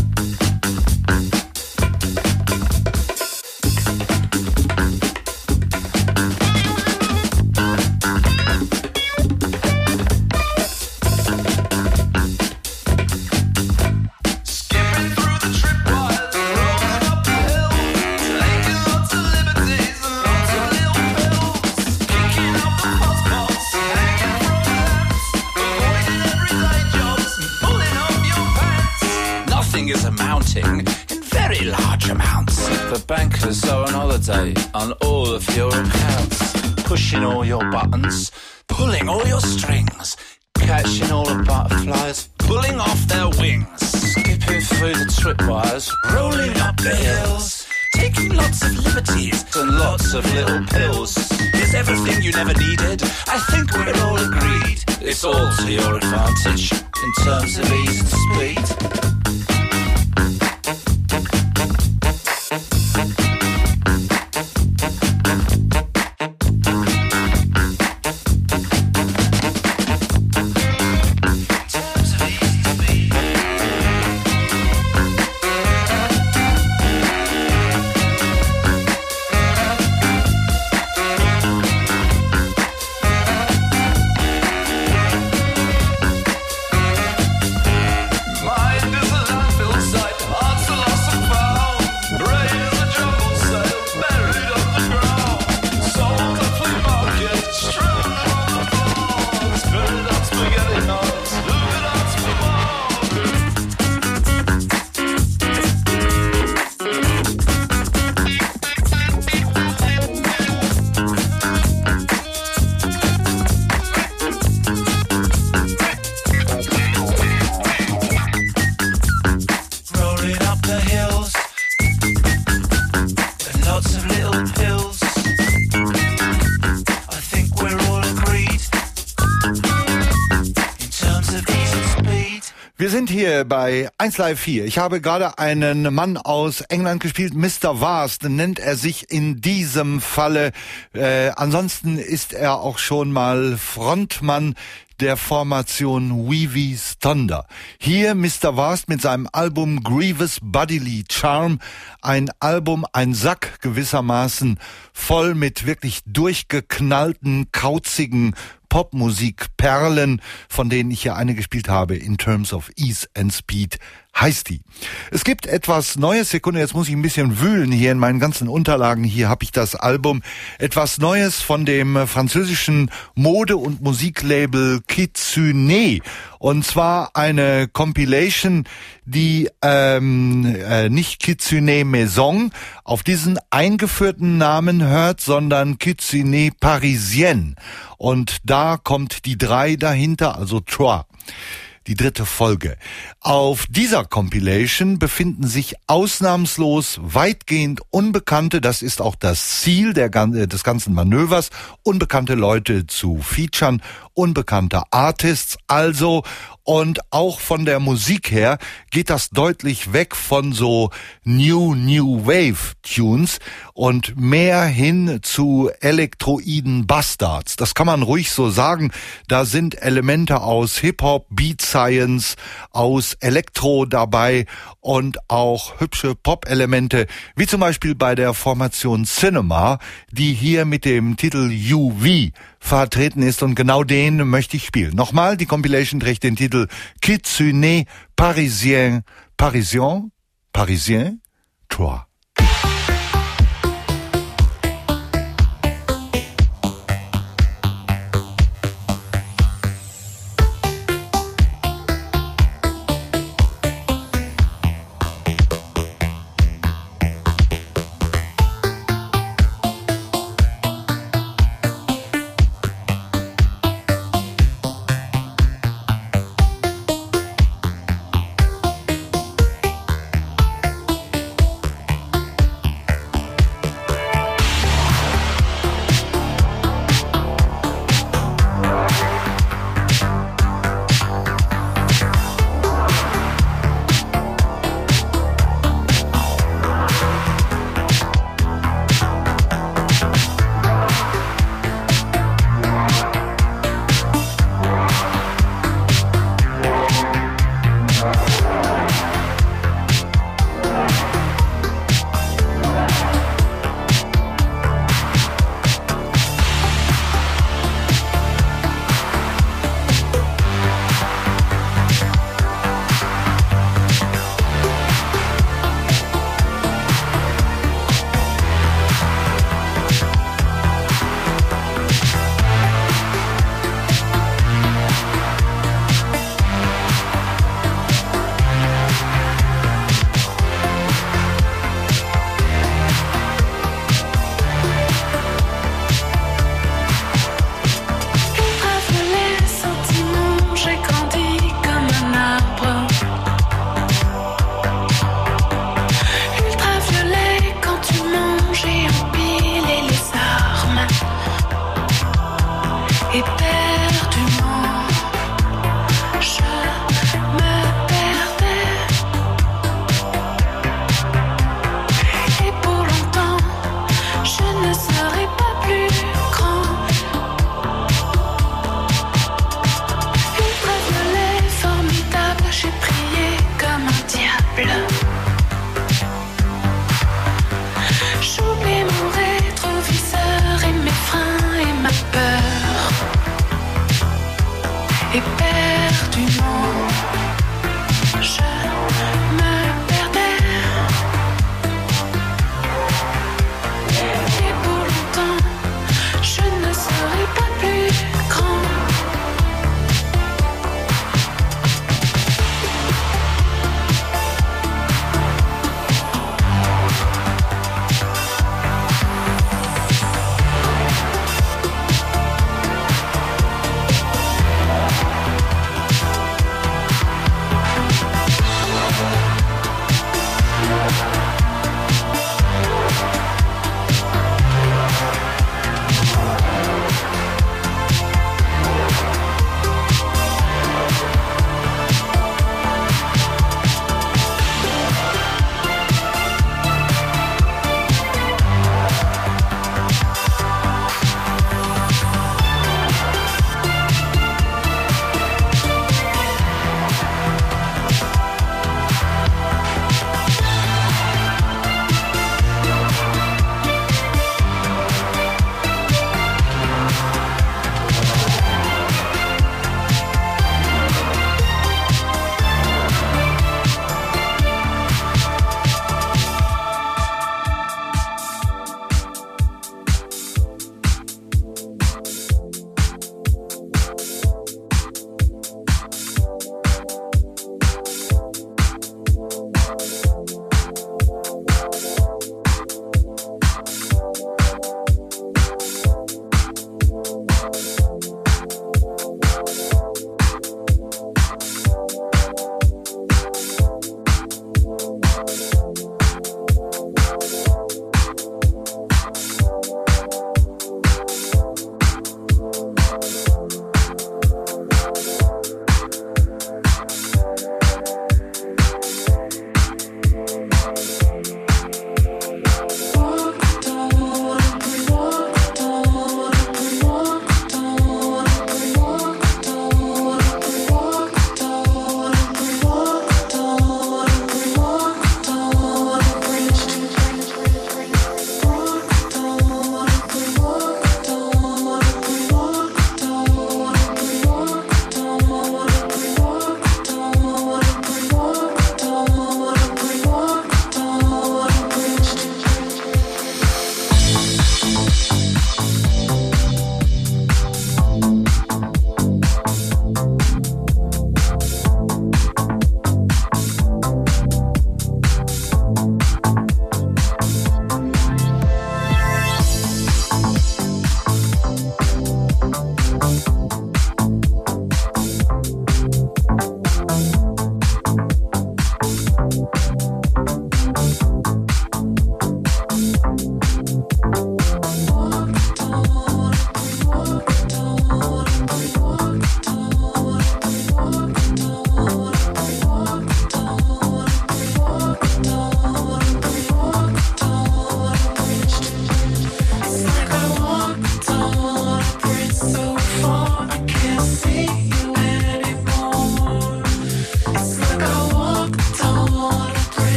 In very large amounts. The bankers are on holiday on all of your accounts, pushing all your buttons, pulling all your strings, catching all the butterflies, pulling off their wings, skipping through the tripwires, rolling up the hills, taking lots of liberties and lots of little pills. Is everything you never needed? I think we're all agreed. It's all to your advantage in terms of ease and speed. Wir sind hier bei eins Live vier. Ich habe gerade einen Mann aus England gespielt, Mister Vast nennt er sich in diesem Falle. Äh, ansonsten ist er auch schon mal Frontmann der Formation Weevy's Thunder. Hier Mister Vast mit seinem Album Grievous Bodily Charm. Ein Album, ein Sack gewissermaßen, voll mit wirklich durchgeknallten, kauzigen Popmusik-Perlen, von denen ich hier eine gespielt habe, in Terms of Ease and Speed heißt die. Es gibt etwas Neues, Sekunde, jetzt muss ich ein bisschen wühlen hier in meinen ganzen Unterlagen. Hier habe ich das Album, etwas Neues von dem französischen Mode- und Musiklabel Kitsune. Und zwar eine Compilation, die ähm, äh, nicht Kitsune Maison auf diesen eingeführten Namen hört, sondern Kitsune Parisienne. Und da kommt die drei dahinter, also Trois. Die dritte Folge. Auf dieser Compilation befinden sich ausnahmslos weitgehend unbekannte, das ist auch das Ziel der, des ganzen Manövers, unbekannte Leute zu featuren, unbekannte Artists also. Und auch von der Musik her geht das deutlich weg von so New, New Wave Tunes und mehr hin zu elektroiden Bastards. Das kann man ruhig so sagen. Da sind Elemente aus Hip-Hop, Beat Science, aus Elektro dabei und auch hübsche Pop-Elemente, wie zum Beispiel bei der Formation Cinema, die hier mit dem Titel U V vertreten ist, und genau den möchte ich spielen. Nochmal, die Compilation trägt den Titel Kitsune Parisien, Parisien, Parisien, Trois.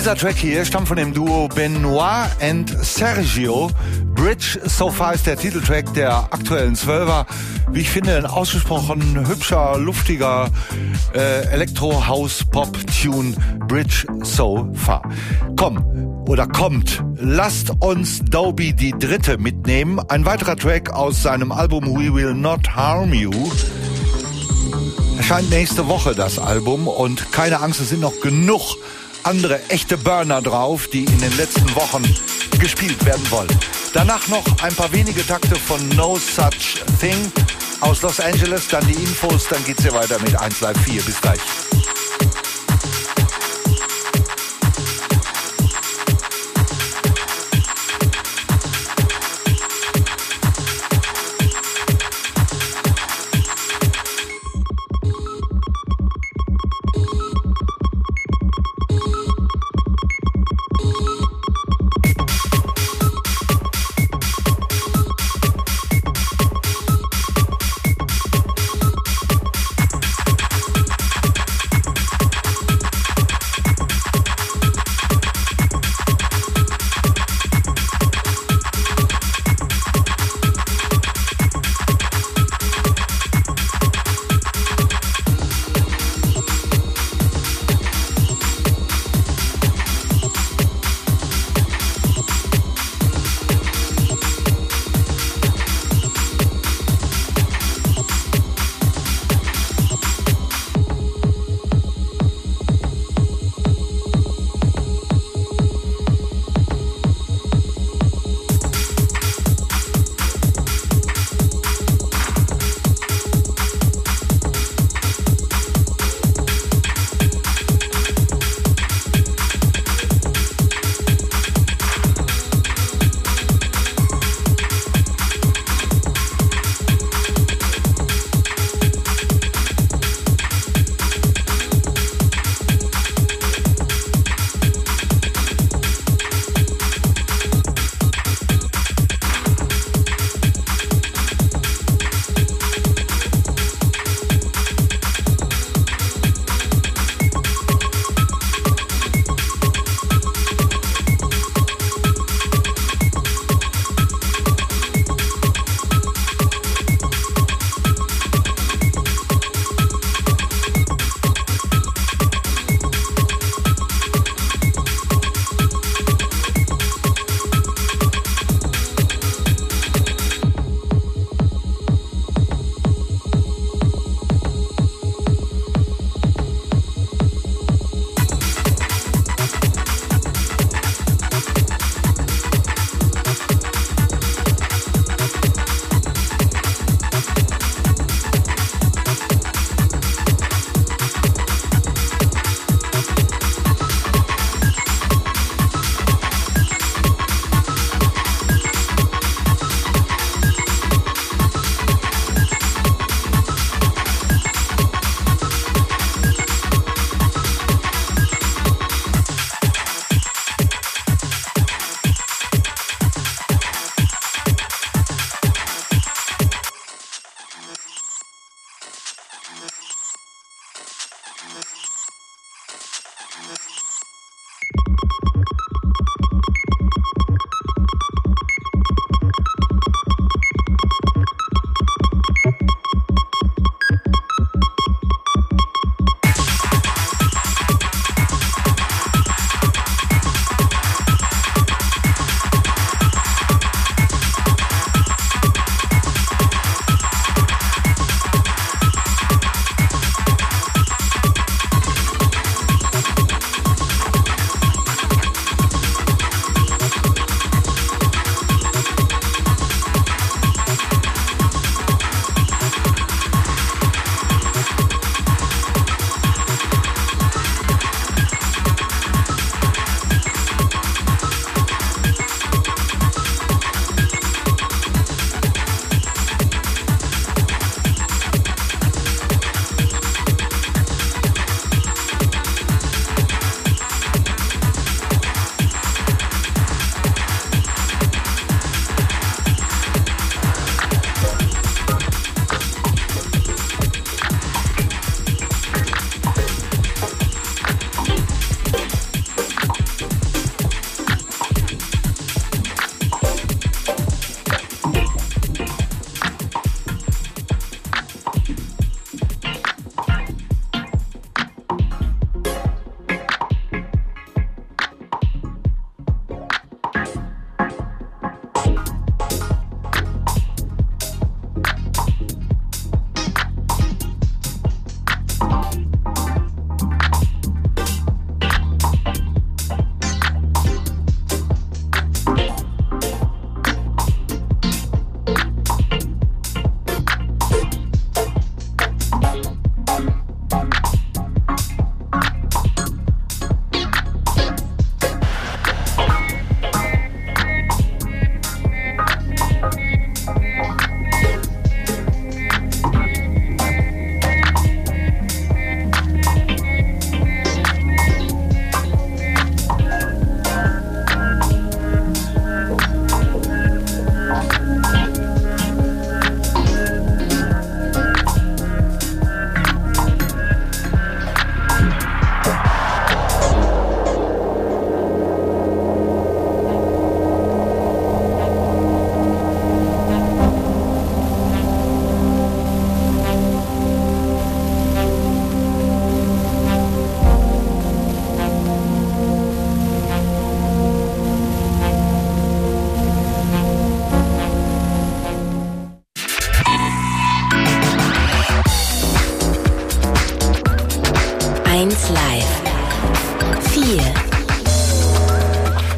Dieser Track hier stammt von dem Duo Benoit and Sergio. Bridge So Far ist der Titeltrack der aktuellen Zwölfer. Wie ich finde, ein ausgesprochen hübscher, luftiger äh, Elektro-House-Pop-Tune. Bridge So Far. Komm, oder kommt, lasst uns Dobie die Dritte mitnehmen. Ein weiterer Track aus seinem Album We Will Not Harm You. Erscheint nächste Woche das Album und keine Angst, es sind noch genug andere echte Burner drauf, die in den letzten Wochen gespielt werden wollen. Danach noch ein paar wenige Takte von No Such Thing aus Los Angeles, dann die Infos, dann geht's hier weiter mit eins Live vier. Bis gleich.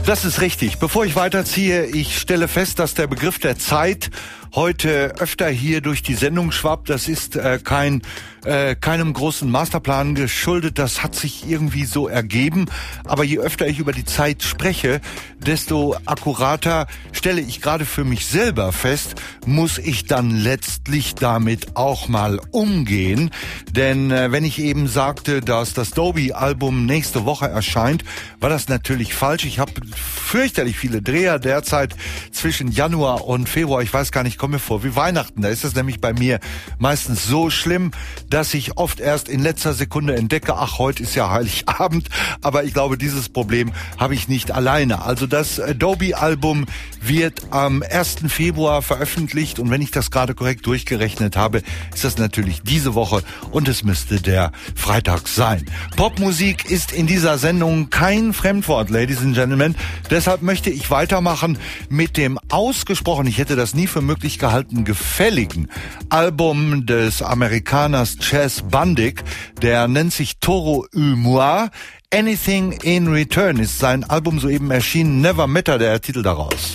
Das ist richtig. Bevor ich weiterziehe, ich stelle fest, dass der Begriff der Zeit heute öfter hier durch die Sendung schwappt. Das ist äh, kein äh, keinem großen Masterplan geschuldet. Das hat sich irgendwie so ergeben. Aber je öfter ich über die Zeit spreche, desto akkurater stelle ich gerade für mich selber fest, muss ich dann letztlich damit auch mal umgehen. Denn äh, wenn ich eben sagte, dass das Dobie-Album nächste Woche erscheint, war das natürlich falsch. Ich habe fürchterlich viele Dreher derzeit zwischen Januar und Februar. Ich weiß gar nicht, komme mir vor wie Weihnachten. Da ist es nämlich bei mir meistens so schlimm, dass ich oft erst in letzter Sekunde entdecke, ach, heute ist ja Heiligabend. Aber ich glaube, dieses Problem habe ich nicht alleine. Also das Dobie-Album wird am ersten Februar veröffentlicht. Und wenn ich das gerade korrekt durchgerechnet habe, ist das natürlich diese Woche und es müsste der Freitag sein. Popmusik ist in dieser Sendung kein Fremdwort, Ladies and Gentlemen. Deshalb möchte ich weitermachen mit dem ausgesprochen, ich hätte das nie für möglich gehalten, gefälligen Album des Amerikaners Chess Bandig. Der nennt sich Toro y Moi. Anything in Return ist sein Album soeben erschienen. Never Matter, der Titel daraus.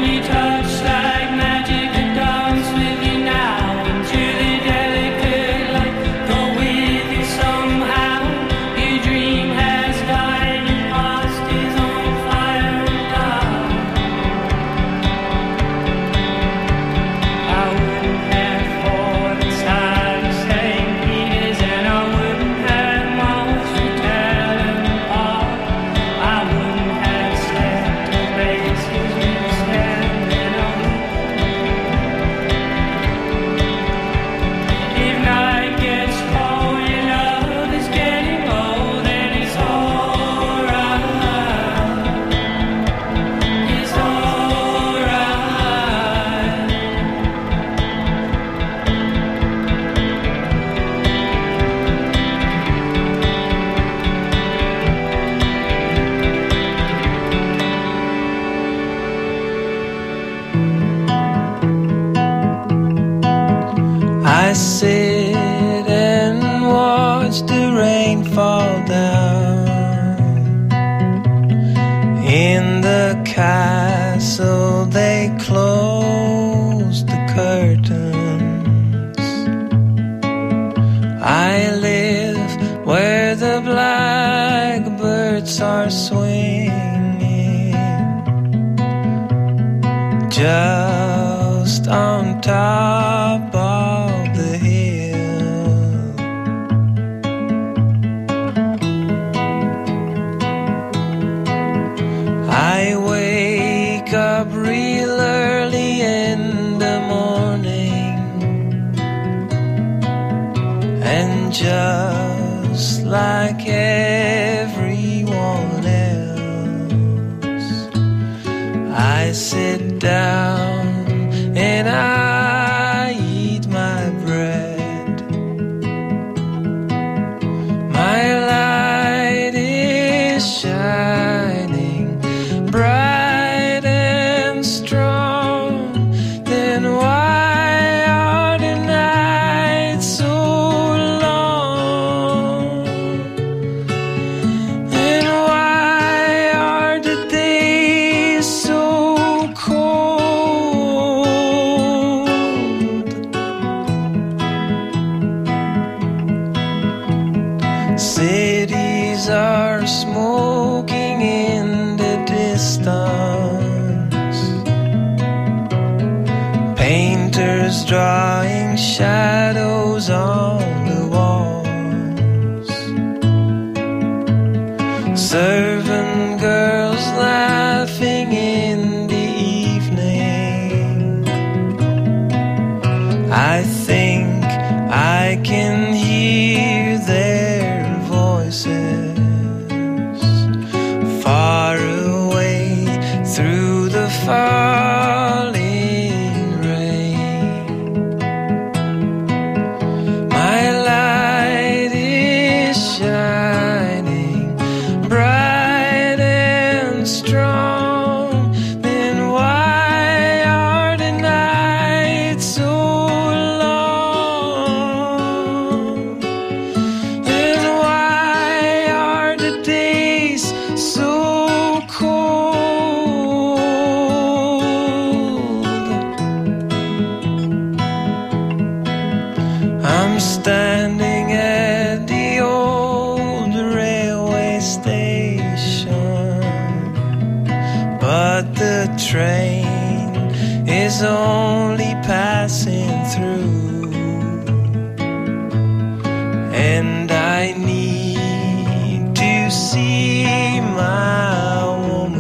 I sit and watch the rain fall down. In the castle they close the curtains. I live where the blackbirds are swinging, just on top of the hill. I wake up real early in the morning, and just like everyone else, I sit down and I eat my bread. My light is shining bright and strong. Then why are the nights so long? And why are the days so cold? Cities are smoking in the distance, painters drawing shadows on the walls, servant girls laughing in the evening. I think I can hear their voices far away through the falling rain. My light is shining bright and strong. Then why are the nights so long? And why are the days so cold? I'm standing at the old railway station, but the train is only passing through, and I need to see my woman.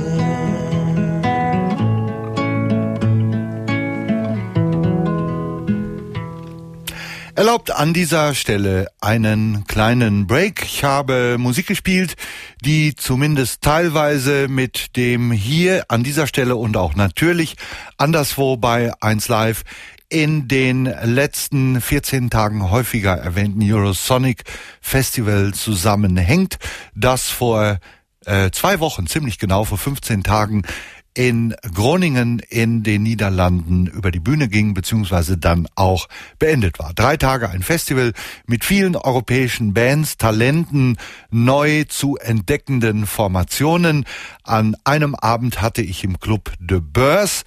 Erlaubt an dieser Stelle einen kleinen Break. Ich habe Musik gespielt, die zumindest teilweise mit dem hier an dieser Stelle und auch natürlich anderswo bei eins Live in den letzten vierzehn Tagen häufiger erwähnten Eurosonic Festival zusammenhängt, das vor äh, zwei Wochen, ziemlich genau vor fünfzehn Tagen, in Groningen in den Niederlanden über die Bühne ging, beziehungsweise dann auch beendet war. Drei Tage ein Festival mit vielen europäischen Bands, Talenten, neu zu entdeckenden Formationen. An einem Abend hatte ich im Club De Beurs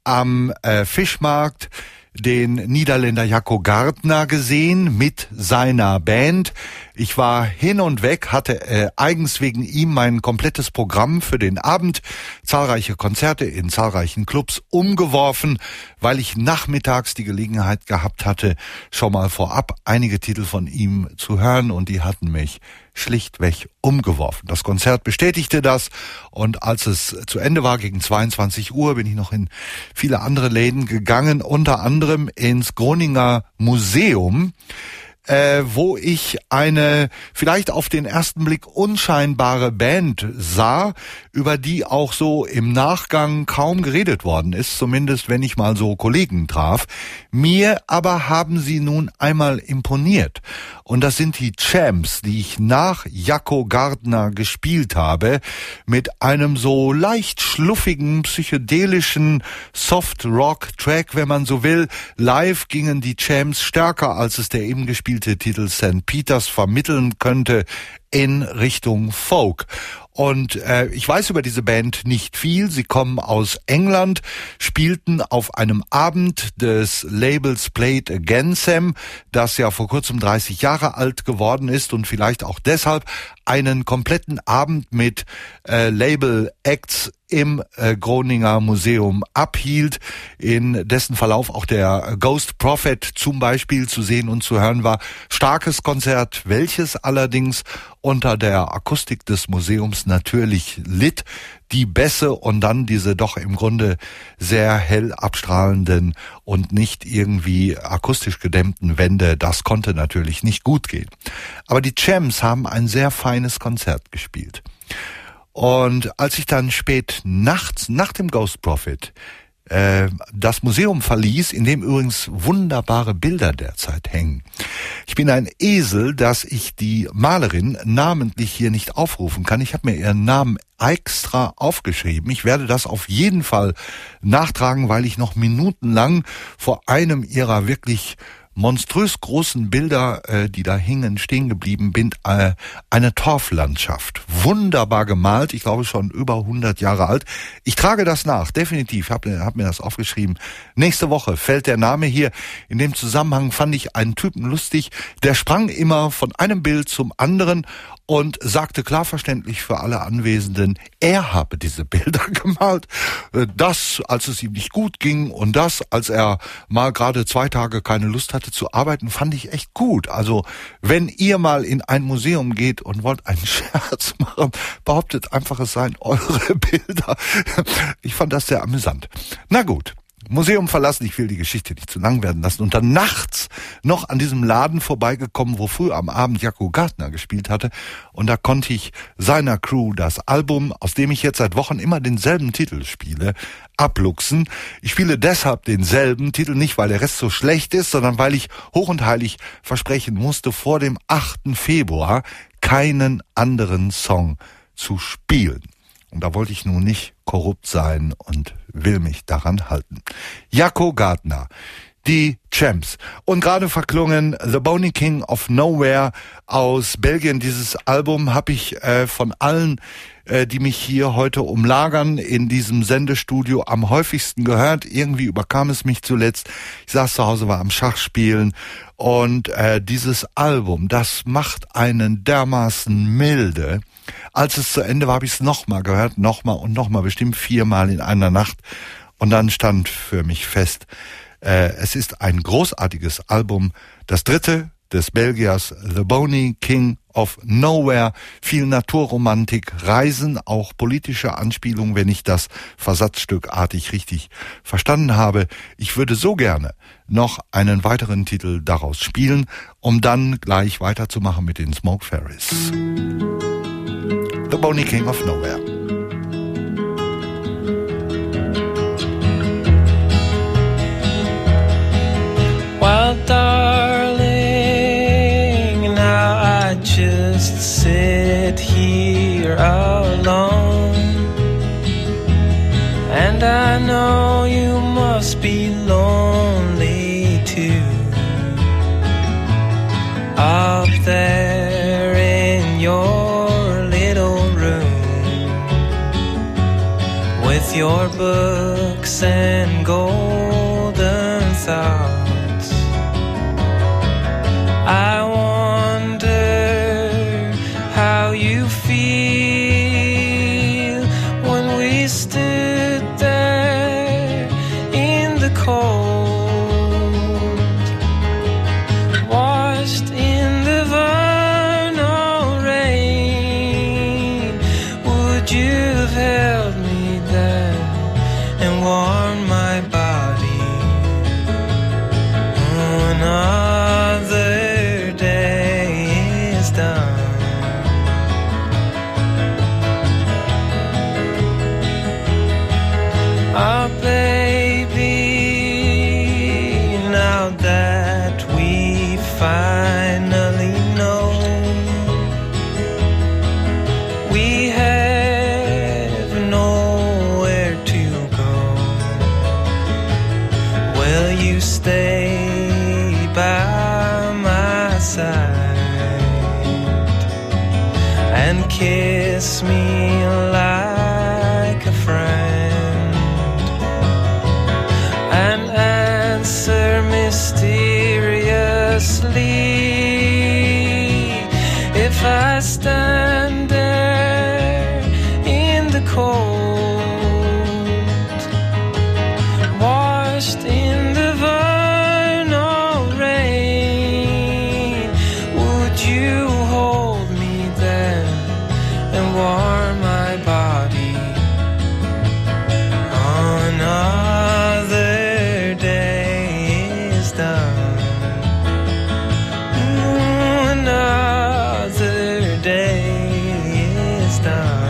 am äh, Fischmarkt den Niederländer Jacco Gardner gesehen mit seiner Band. Ich war hin und weg, hatte äh, eigens wegen ihm mein komplettes Programm für den Abend, zahlreiche Konzerte in zahlreichen Clubs umgeworfen, weil ich nachmittags die Gelegenheit gehabt hatte, schon mal vorab einige Titel von ihm zu hören, und die hatten mich schlichtweg umgeworfen. Das Konzert bestätigte das, und als es zu Ende war, gegen zweiundzwanzig Uhr, bin ich noch in viele andere Läden gegangen, unter anderem ins Groninger Museum, Äh, wo ich eine vielleicht auf den ersten Blick unscheinbare Band sah, über die auch so im Nachgang kaum geredet worden ist, zumindest wenn ich mal so Kollegen traf. Mir aber haben sie nun einmal imponiert. Und das sind die Champs, die ich nach Jacco Gardner gespielt habe, mit einem so leicht schluffigen, psychedelischen Soft-Rock-Track, wenn man so will. Live gingen die Champs stärker, als es der eben gespielte Titel Sankt Peters vermitteln könnte, in Richtung Folk. Und äh, ich weiß über diese Band nicht viel. Sie kommen aus England, spielten auf einem Abend des Labels Play It Again Sam, das ja vor kurzem dreißig Jahre alt geworden ist und vielleicht auch deshalb einen kompletten Abend mit äh, Label-Acts im äh, Groninger Museum abhielt, in dessen Verlauf auch der Ghost Prophet zum Beispiel zu sehen und zu hören war. Starkes Konzert, welches allerdings unter der Akustik des Museums natürlich litt. Die Bässe und dann diese doch im Grunde sehr hell abstrahlenden und nicht irgendwie akustisch gedämmten Wände, das konnte natürlich nicht gut gehen. Aber die Champs haben ein sehr feines Konzert gespielt. Und als ich dann spät nachts, nach dem Ghost Prophet, äh, das Museum verließ, in dem übrigens wunderbare Bilder derzeit hängen. Ich bin ein Esel, dass ich die Malerin namentlich hier nicht aufrufen kann. Ich habe mir ihren Namen extra aufgeschrieben. Ich werde das auf jeden Fall nachtragen, weil ich noch minutenlang vor einem ihrer wirklich monströs großen Bilder, äh, die da hingen, stehen geblieben bin, äh, eine Torflandschaft. Wunderbar gemalt, ich glaube schon über hundert Jahre alt. Ich trage das nach, definitiv, habe hab mir das aufgeschrieben. Nächste Woche fällt der Name hier. In dem Zusammenhang fand ich einen Typen lustig, der sprang immer von einem Bild zum anderen und sagte klar verständlich für alle Anwesenden, er habe diese Bilder gemalt. Das, als es ihm nicht gut ging, und das, als er mal gerade zwei Tage keine Lust hatte zu arbeiten, fand ich echt gut. Also, wenn ihr mal in ein Museum geht und wollt einen Scherz machen, behauptet einfach, es seien eure Bilder. Ich fand das sehr amüsant. Na gut. Museum verlassen, ich will die Geschichte nicht zu lang werden lassen, und dann nachts noch an diesem Laden vorbeigekommen, wo früher am Abend Jacco Gardner gespielt hatte, und da konnte ich seiner Crew das Album, aus dem ich jetzt seit Wochen immer denselben Titel spiele, abluchsen. Ich spiele deshalb denselben Titel nicht, weil der Rest so schlecht ist, sondern weil ich hoch und heilig versprechen musste, vor dem achten Februar keinen anderen Song zu spielen. Und da wollte ich nun nicht korrupt sein und will mich daran halten. Jacco Gardner, die Champs. Und gerade verklungen The Boney King of Nowhere aus Belgien. Dieses Album habe ich äh, von allen, äh, die mich hier heute umlagern, in diesem Sendestudio am häufigsten gehört. Irgendwie überkam es mich zuletzt. Ich saß zu Hause, war am Schachspielen. Und äh, dieses Album, das macht einen dermaßen milde. Als es zu Ende war, habe ich es nochmal gehört, nochmal und nochmal, bestimmt viermal in einer Nacht. Und dann stand für mich fest, äh, es ist ein großartiges Album, das dritte des Belgiers The Boney King of Nowhere. Viel Naturromantik, Reisen, auch politische Anspielungen, wenn ich das versatzstückartig richtig verstanden habe. Ich würde so gerne noch einen weiteren Titel daraus spielen, um dann gleich weiterzumachen mit den Smoke Fairies. The Boney King of Nowhere. Well, darling, now I just sit here alone, and I know you must be lonely too. Up there in your little room with your book books and golden thoughts. I wonder how you feel when we stood there in the cold, washed in the vernal rain. Would you have held me then and warmed my body? Another day is done. Oh baby, now that we finally know we have nowhere to go, will you stay by my side and kiss me like a friend and answer mysteriously if I stand there in the cold, washed in the vernal rain? Would you hold me then and warm my body? Another day is done. Another day is done.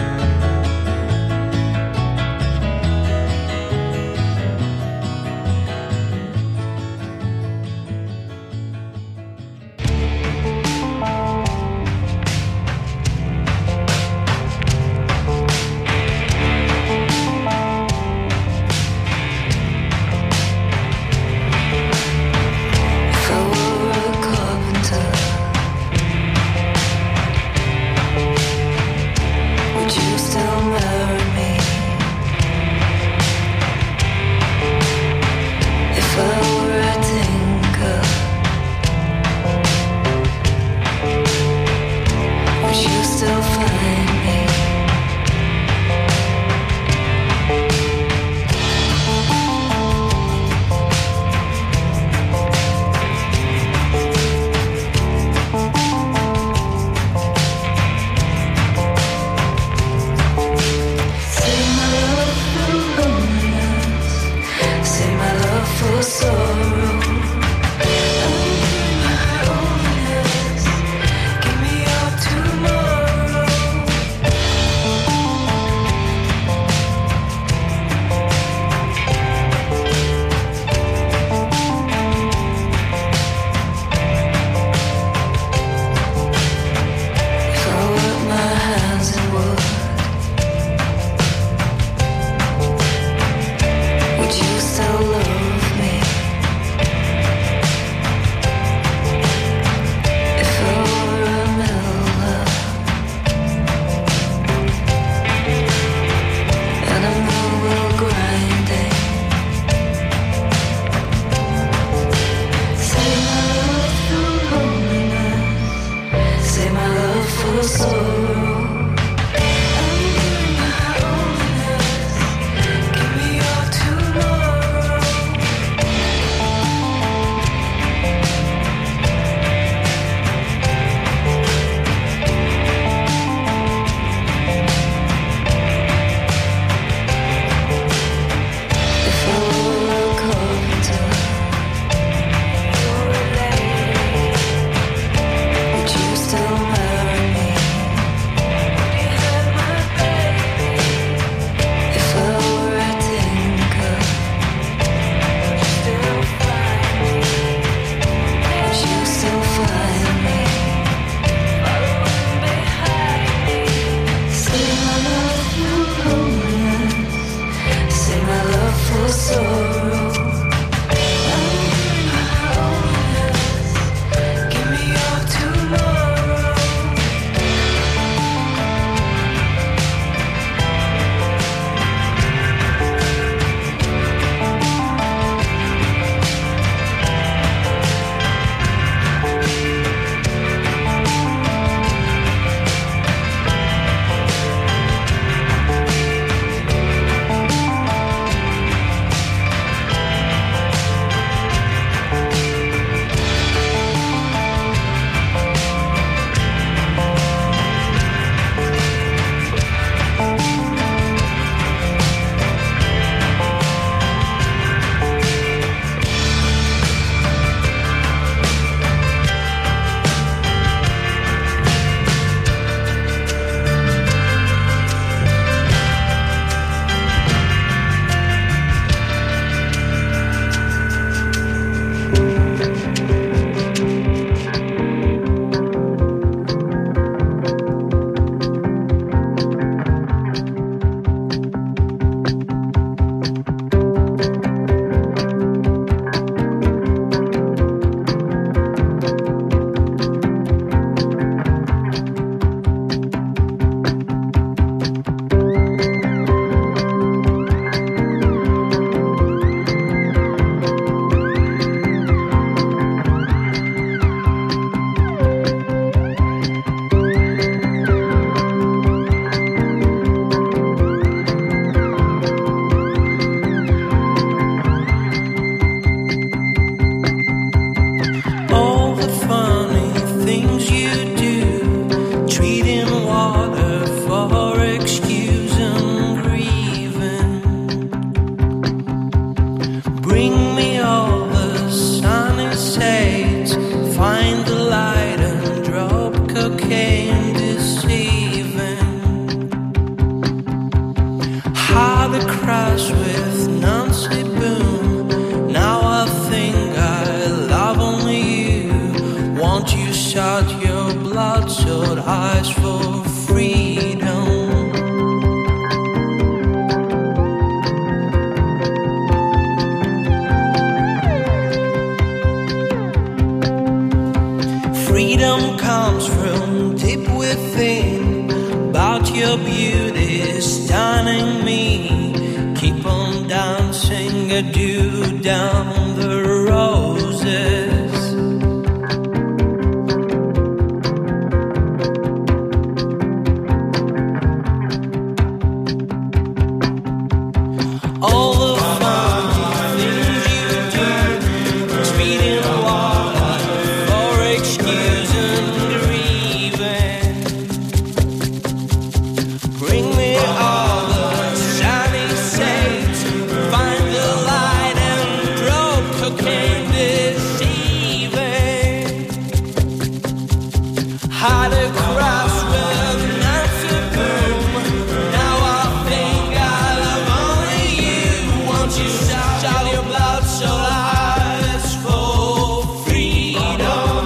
If I were a carpenter, would you still marry me? If I were a tinker, would you still find me? Say my love for loneliness, say my love for sorrow. My loneliness, give me your tomorrow. If I work my hands in wood, would you still love me? If I were a miller and a mill wheel grinding, say my love for loneliness, say my love for sorrow. My loneliness, give me your tomorrow. If I were a carpenter, would you still marry me? If I were a tinker, would you still find me? Say my love for loneliness, say my love for sorrow. Bring me all the sunny shades, find the light and drop cocaine deceiving. Had a crash with Nancy Boone. Now I think I love only you. Won't you shut your bloodshot eyes for freedom? Freedom comes from deep within, but your beauty is stunning me. Keep on dancing, adieu down the roses. All the fun things you do, speeding water for excuse and grieving. Bring me all the shiny saints, find the light and drop cocaine deceiving. Had a crash with Nancy Boone. Now I think I love only you. Won't you shout your bloodshot eyes for freedom?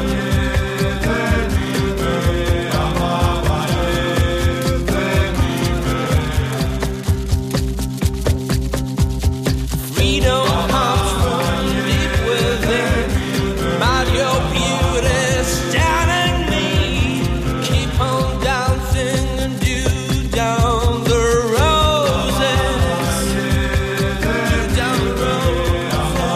Freedom comes from deep within, but your beauty is stunning me. Keep on dancing and do down the roses. Do down the roses.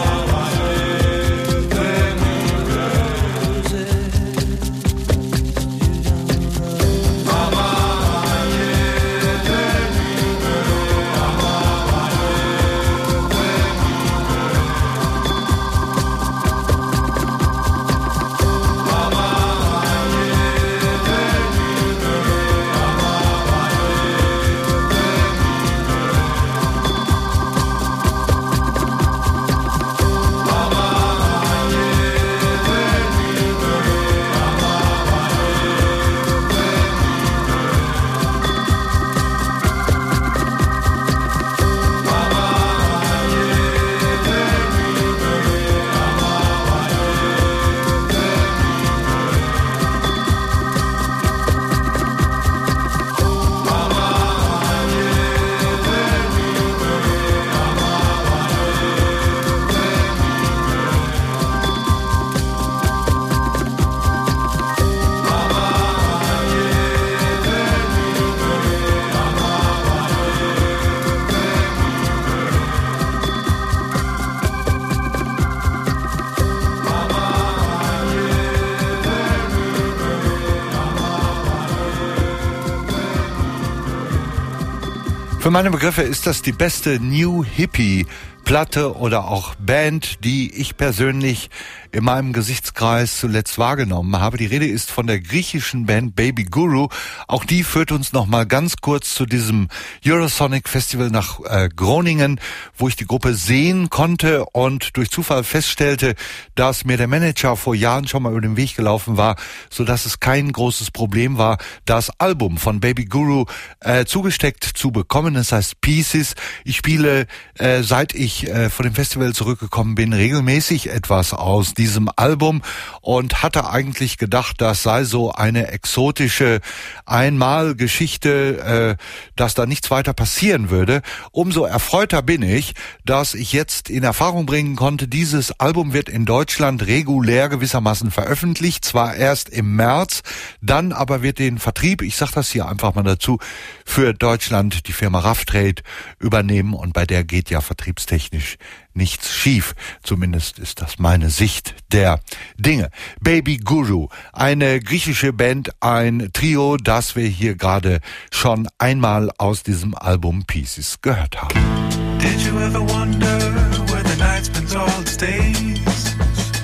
Für meine Begriffe ist das die beste New Hippie Platte oder auch Band, die ich persönlich in meinem Gesichtskreis zuletzt wahrgenommen habe. Die Rede ist von der griechischen Band Baby Guru. Auch die führt uns noch mal ganz kurz zu diesem Eurosonic Festival nach äh, Groningen, wo ich die Gruppe sehen konnte und durch Zufall feststellte, dass mir der Manager vor Jahren schon mal über den Weg gelaufen war, so dass es kein großes Problem war, das Album von Baby Guru äh, zugesteckt zu bekommen. Das heißt Pieces. Ich spiele, äh, seit ich äh, von dem Festival zurückgekommen bin, regelmäßig etwas aus diesem Album und hatte eigentlich gedacht, das sei so eine exotische Einmalgeschichte, äh, dass da nichts weiter passieren würde. Umso erfreuter bin ich, dass ich jetzt in Erfahrung bringen konnte, dieses Album wird in Deutschland regulär gewissermaßen veröffentlicht, zwar erst im März, dann aber wird den Vertrieb, ich sage das hier einfach mal dazu, für Deutschland die Firma Rough Trade übernehmen und bei der geht ja vertriebstechnisch nichts schief. Zumindest ist das meine Sicht der Dinge. Baby Guru, eine griechische Band, ein Trio, das wir hier gerade schon einmal aus diesem Album Pieces gehört haben. Did you ever wonder where the night spends all its days?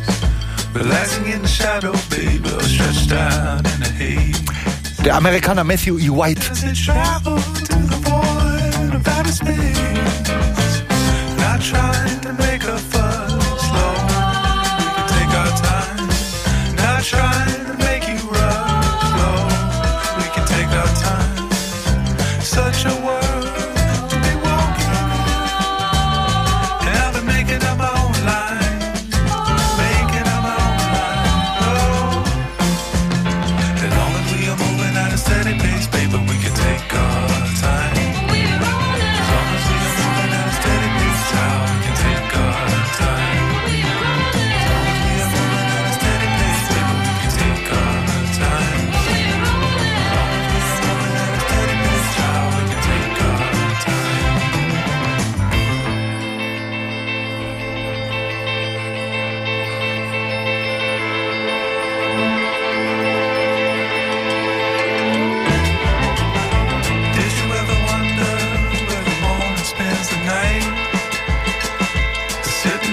Relaxing in the shadow, baby, or stretched out in a haze. Der Amerikaner Matthew E. White. Does it travel to the point of outer space? Not trying to make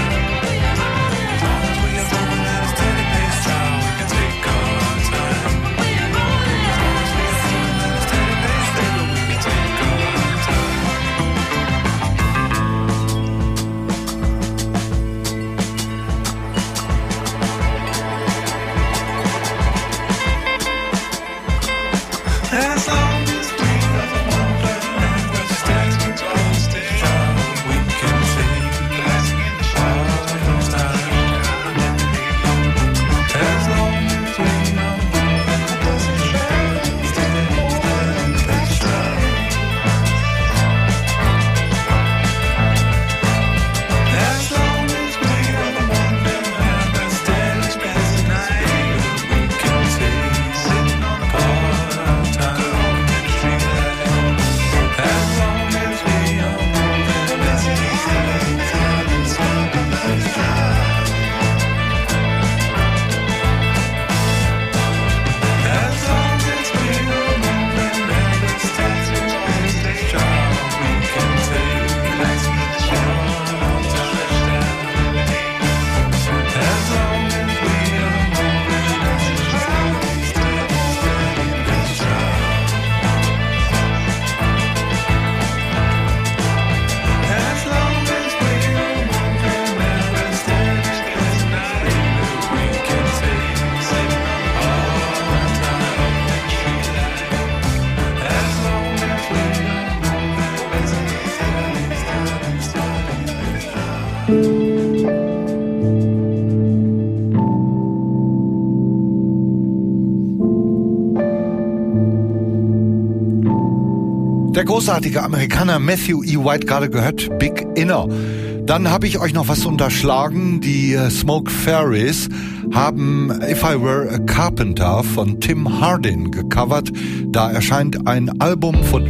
Der großartige Amerikaner Matthew E. White, gerade gehört, Big Inner. Dann habe ich euch noch was unterschlagen. Die Smoke Fairies haben If I Were a Carpenter von Tim Hardin gecovert. Da erscheint ein Album von...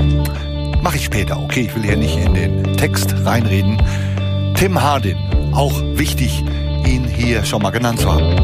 Mach ich später, okay, ich will hier nicht in den Text reinreden. Tim Hardin, auch wichtig, ihn hier schon mal genannt zu haben.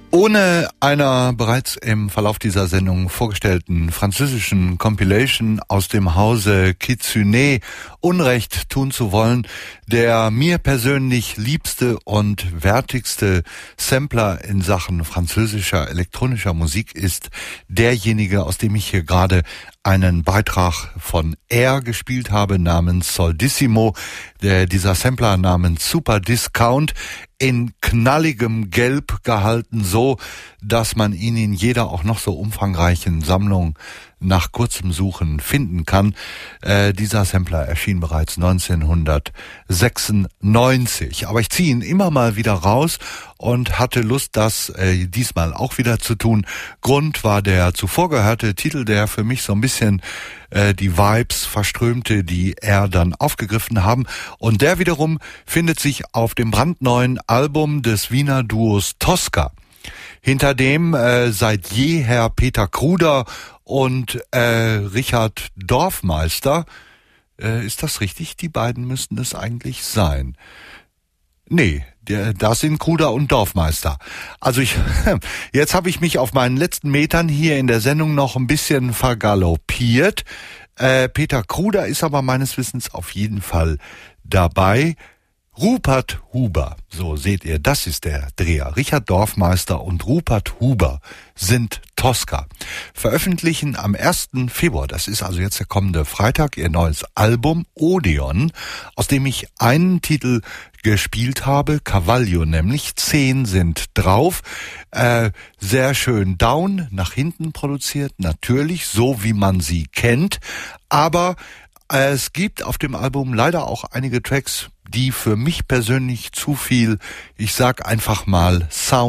Ohne einer bereits im Verlauf dieser Sendung vorgestellten französischen Compilation aus dem Hause Kitsune Unrecht tun zu wollen, der mir persönlich liebste und wertigste Sampler in Sachen französischer elektronischer Musik ist derjenige, aus dem ich hier gerade einen Beitrag von Air gespielt habe namens Soldissimo, der dieser Sampler namens Super Discount in knalligem Gelb gehalten, so dass man ihn in jeder auch noch so umfangreichen Sammlung nach kurzem Suchen finden kann. Äh, dieser Sampler erschien bereits neunzehnhundertsechsundneunzig. Aber ich ziehe ihn immer mal wieder raus und hatte Lust, das äh, diesmal auch wieder zu tun. Grund war der zuvor gehörte Titel, der für mich so ein bisschen äh, die Vibes verströmte, die er dann aufgegriffen haben. Und der wiederum findet sich auf dem brandneuen Album des Wiener Duos Tosca, hinter dem äh, seit jeher Peter Kruder und äh, Richard Dorfmeister, äh, ist das richtig? Die beiden müssten es eigentlich sein. Nee, der, das sind Kruder und Dorfmeister. Also ich, jetzt habe ich mich auf meinen letzten Metern hier in der Sendung noch ein bisschen vergaloppiert. Äh, Peter Kruder ist aber meines Wissens auf jeden Fall dabei. Rupert Huber, so seht ihr, das ist der Dreher. Richard Dorfmeister und Rupert Huber sind Tosca. Veröffentlichen am ersten Februar, das ist also jetzt der kommende Freitag, ihr neues Album Odeon, aus dem ich einen Titel gespielt habe, Cavaglio nämlich, zehn sind drauf, äh, sehr schön down, nach hinten produziert, natürlich, so wie man sie kennt, aber äh, es gibt auf dem Album leider auch einige Tracks, die für mich persönlich zu viel, ich sag einfach mal,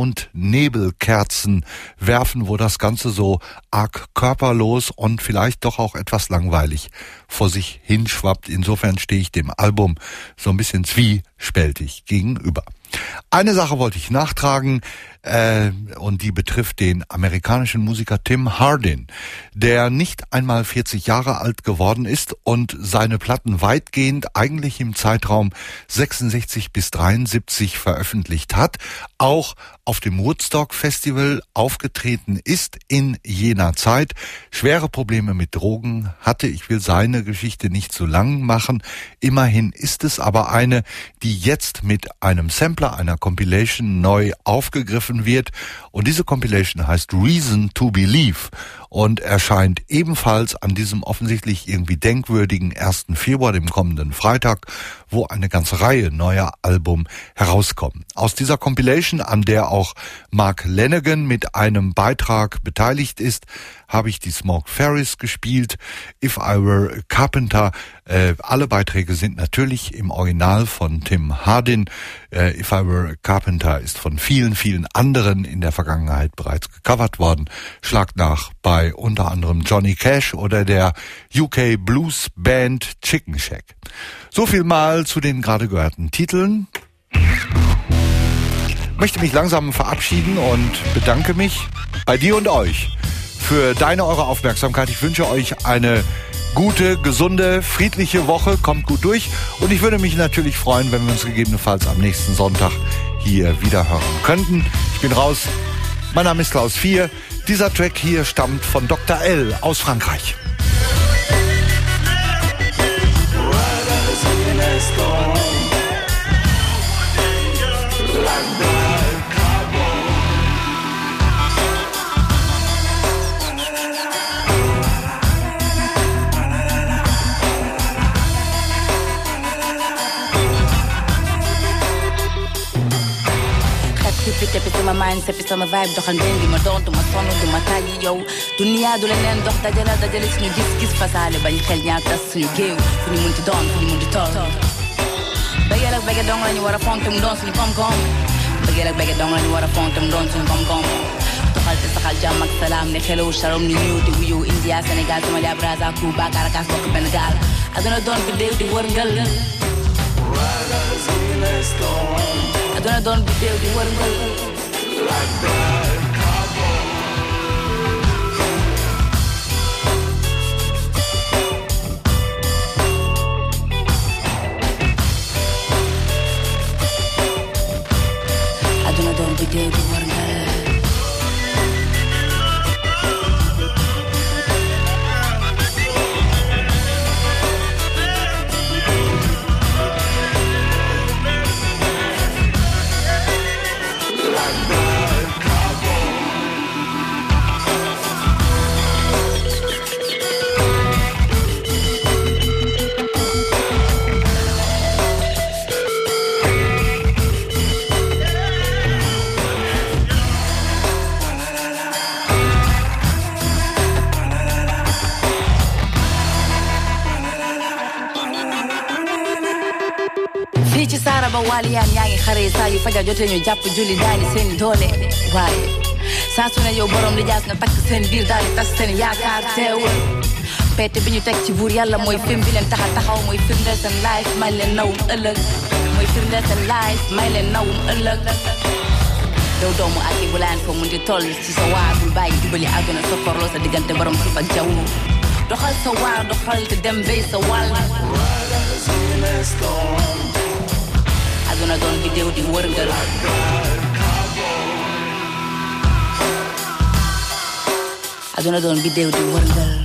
Sound-Nebelkerzen werfen, wo das Ganze so arg körperlos und vielleicht doch auch etwas langweilig vor sich hinschwappt. Insofern stehe ich dem Album so ein bisschen zwiespältig gegenüber. Eine Sache wollte ich nachtragen, äh, und die betrifft den amerikanischen Musiker Tim Hardin, der nicht einmal vierzig Jahre alt geworden ist und seine Platten weitgehend eigentlich im Zeitraum sechsundsechzig bis dreiundsiebzig veröffentlicht hat, auch auf dem Woodstock Festival aufgetreten ist in jener Zeit, schwere Probleme mit Drogen hatte. Ich will seine Geschichte nicht zu lang machen. Immerhin ist es aber eine, die jetzt mit einem Sampler, einer Compilation neu aufgegriffen wird. Und diese Compilation heißt Reason to Believe und erscheint ebenfalls an diesem offensichtlich irgendwie denkwürdigen ersten Februar, dem kommenden Freitag, wo eine ganze Reihe neuer Alben herauskommen. Aus dieser Compilation, an der auch Mark Lanegan mit einem Beitrag beteiligt ist, habe ich die Smoke Ferris gespielt, If I Were a Carpenter. Äh, alle Beiträge sind natürlich im Original von Tim Hardin. Äh, If I Were a Carpenter ist von vielen, vielen anderen in der Vergangenheit bereits gecovert worden. Schlagt nach bei unter anderem Johnny Cash oder der U K Blues Band Chicken Shack. So viel mal zu den gerade gehörten Titeln. Möchte mich langsam verabschieden und bedanke mich bei dir und euch für deine, eure Aufmerksamkeit. Ich wünsche euch eine gute, gesunde, friedliche Woche. Kommt gut durch. Und ich würde mich natürlich freuen, wenn wir uns gegebenenfalls am nächsten Sonntag hier wieder hören könnten. Ich bin raus. Mein Name ist Klaus vier. Dieser Track hier stammt von Doktor L aus Frankreich. Fi tepi sama mind sepi sama vibe doxal ndeen di ma doon du ma sonn du ma tàyyi yow dunia du leneen dox dajale dajale suñu gis-gis fasaale bañ xel ñaar tas suñu géew fu ñu munti doon fu ñu munti toll bëggeel ak bëgge dong lañu war a fonk te mu doon suñu koom-koom bëggeel ak bëgge dong lañu war a fonk te mu doon suñu koom-koom doxal te saxal jàmm ak salaam ne xelaw shalom ni ñëw di wuyu India Sénégal Somalia Brazza Cuba Caracas bokk benn gaal aduna doon bi déew di wërngal aduna doon bi déew di wërngal like that cowboy. Aduna doon bi déew di wërngal fii ci Saraba waliyaan yaa ngi xare saa yu faja jotee ñu jàpp julli daani seen doole waaye saa su ne yow borom li jaas nga takk seen biir daal di tas seen yaakaar teewul peete bi ñu teg ci buur yàlla mooy film bi leen taxa taxaw mooy firndeel seen life may leen nawum ëllëg mooy firndeel seen life may leen nawum ëllëg yow doomu ak yi bu laan ko mun di toll ci sa waar bul bàyyi jubali àdduna sa korloo sa diggante borom suuf ak jaww doxal sa waar doxal te dem bay sa wàll aduna doon bidéew di wërngal aduna doon bidéew di wërngal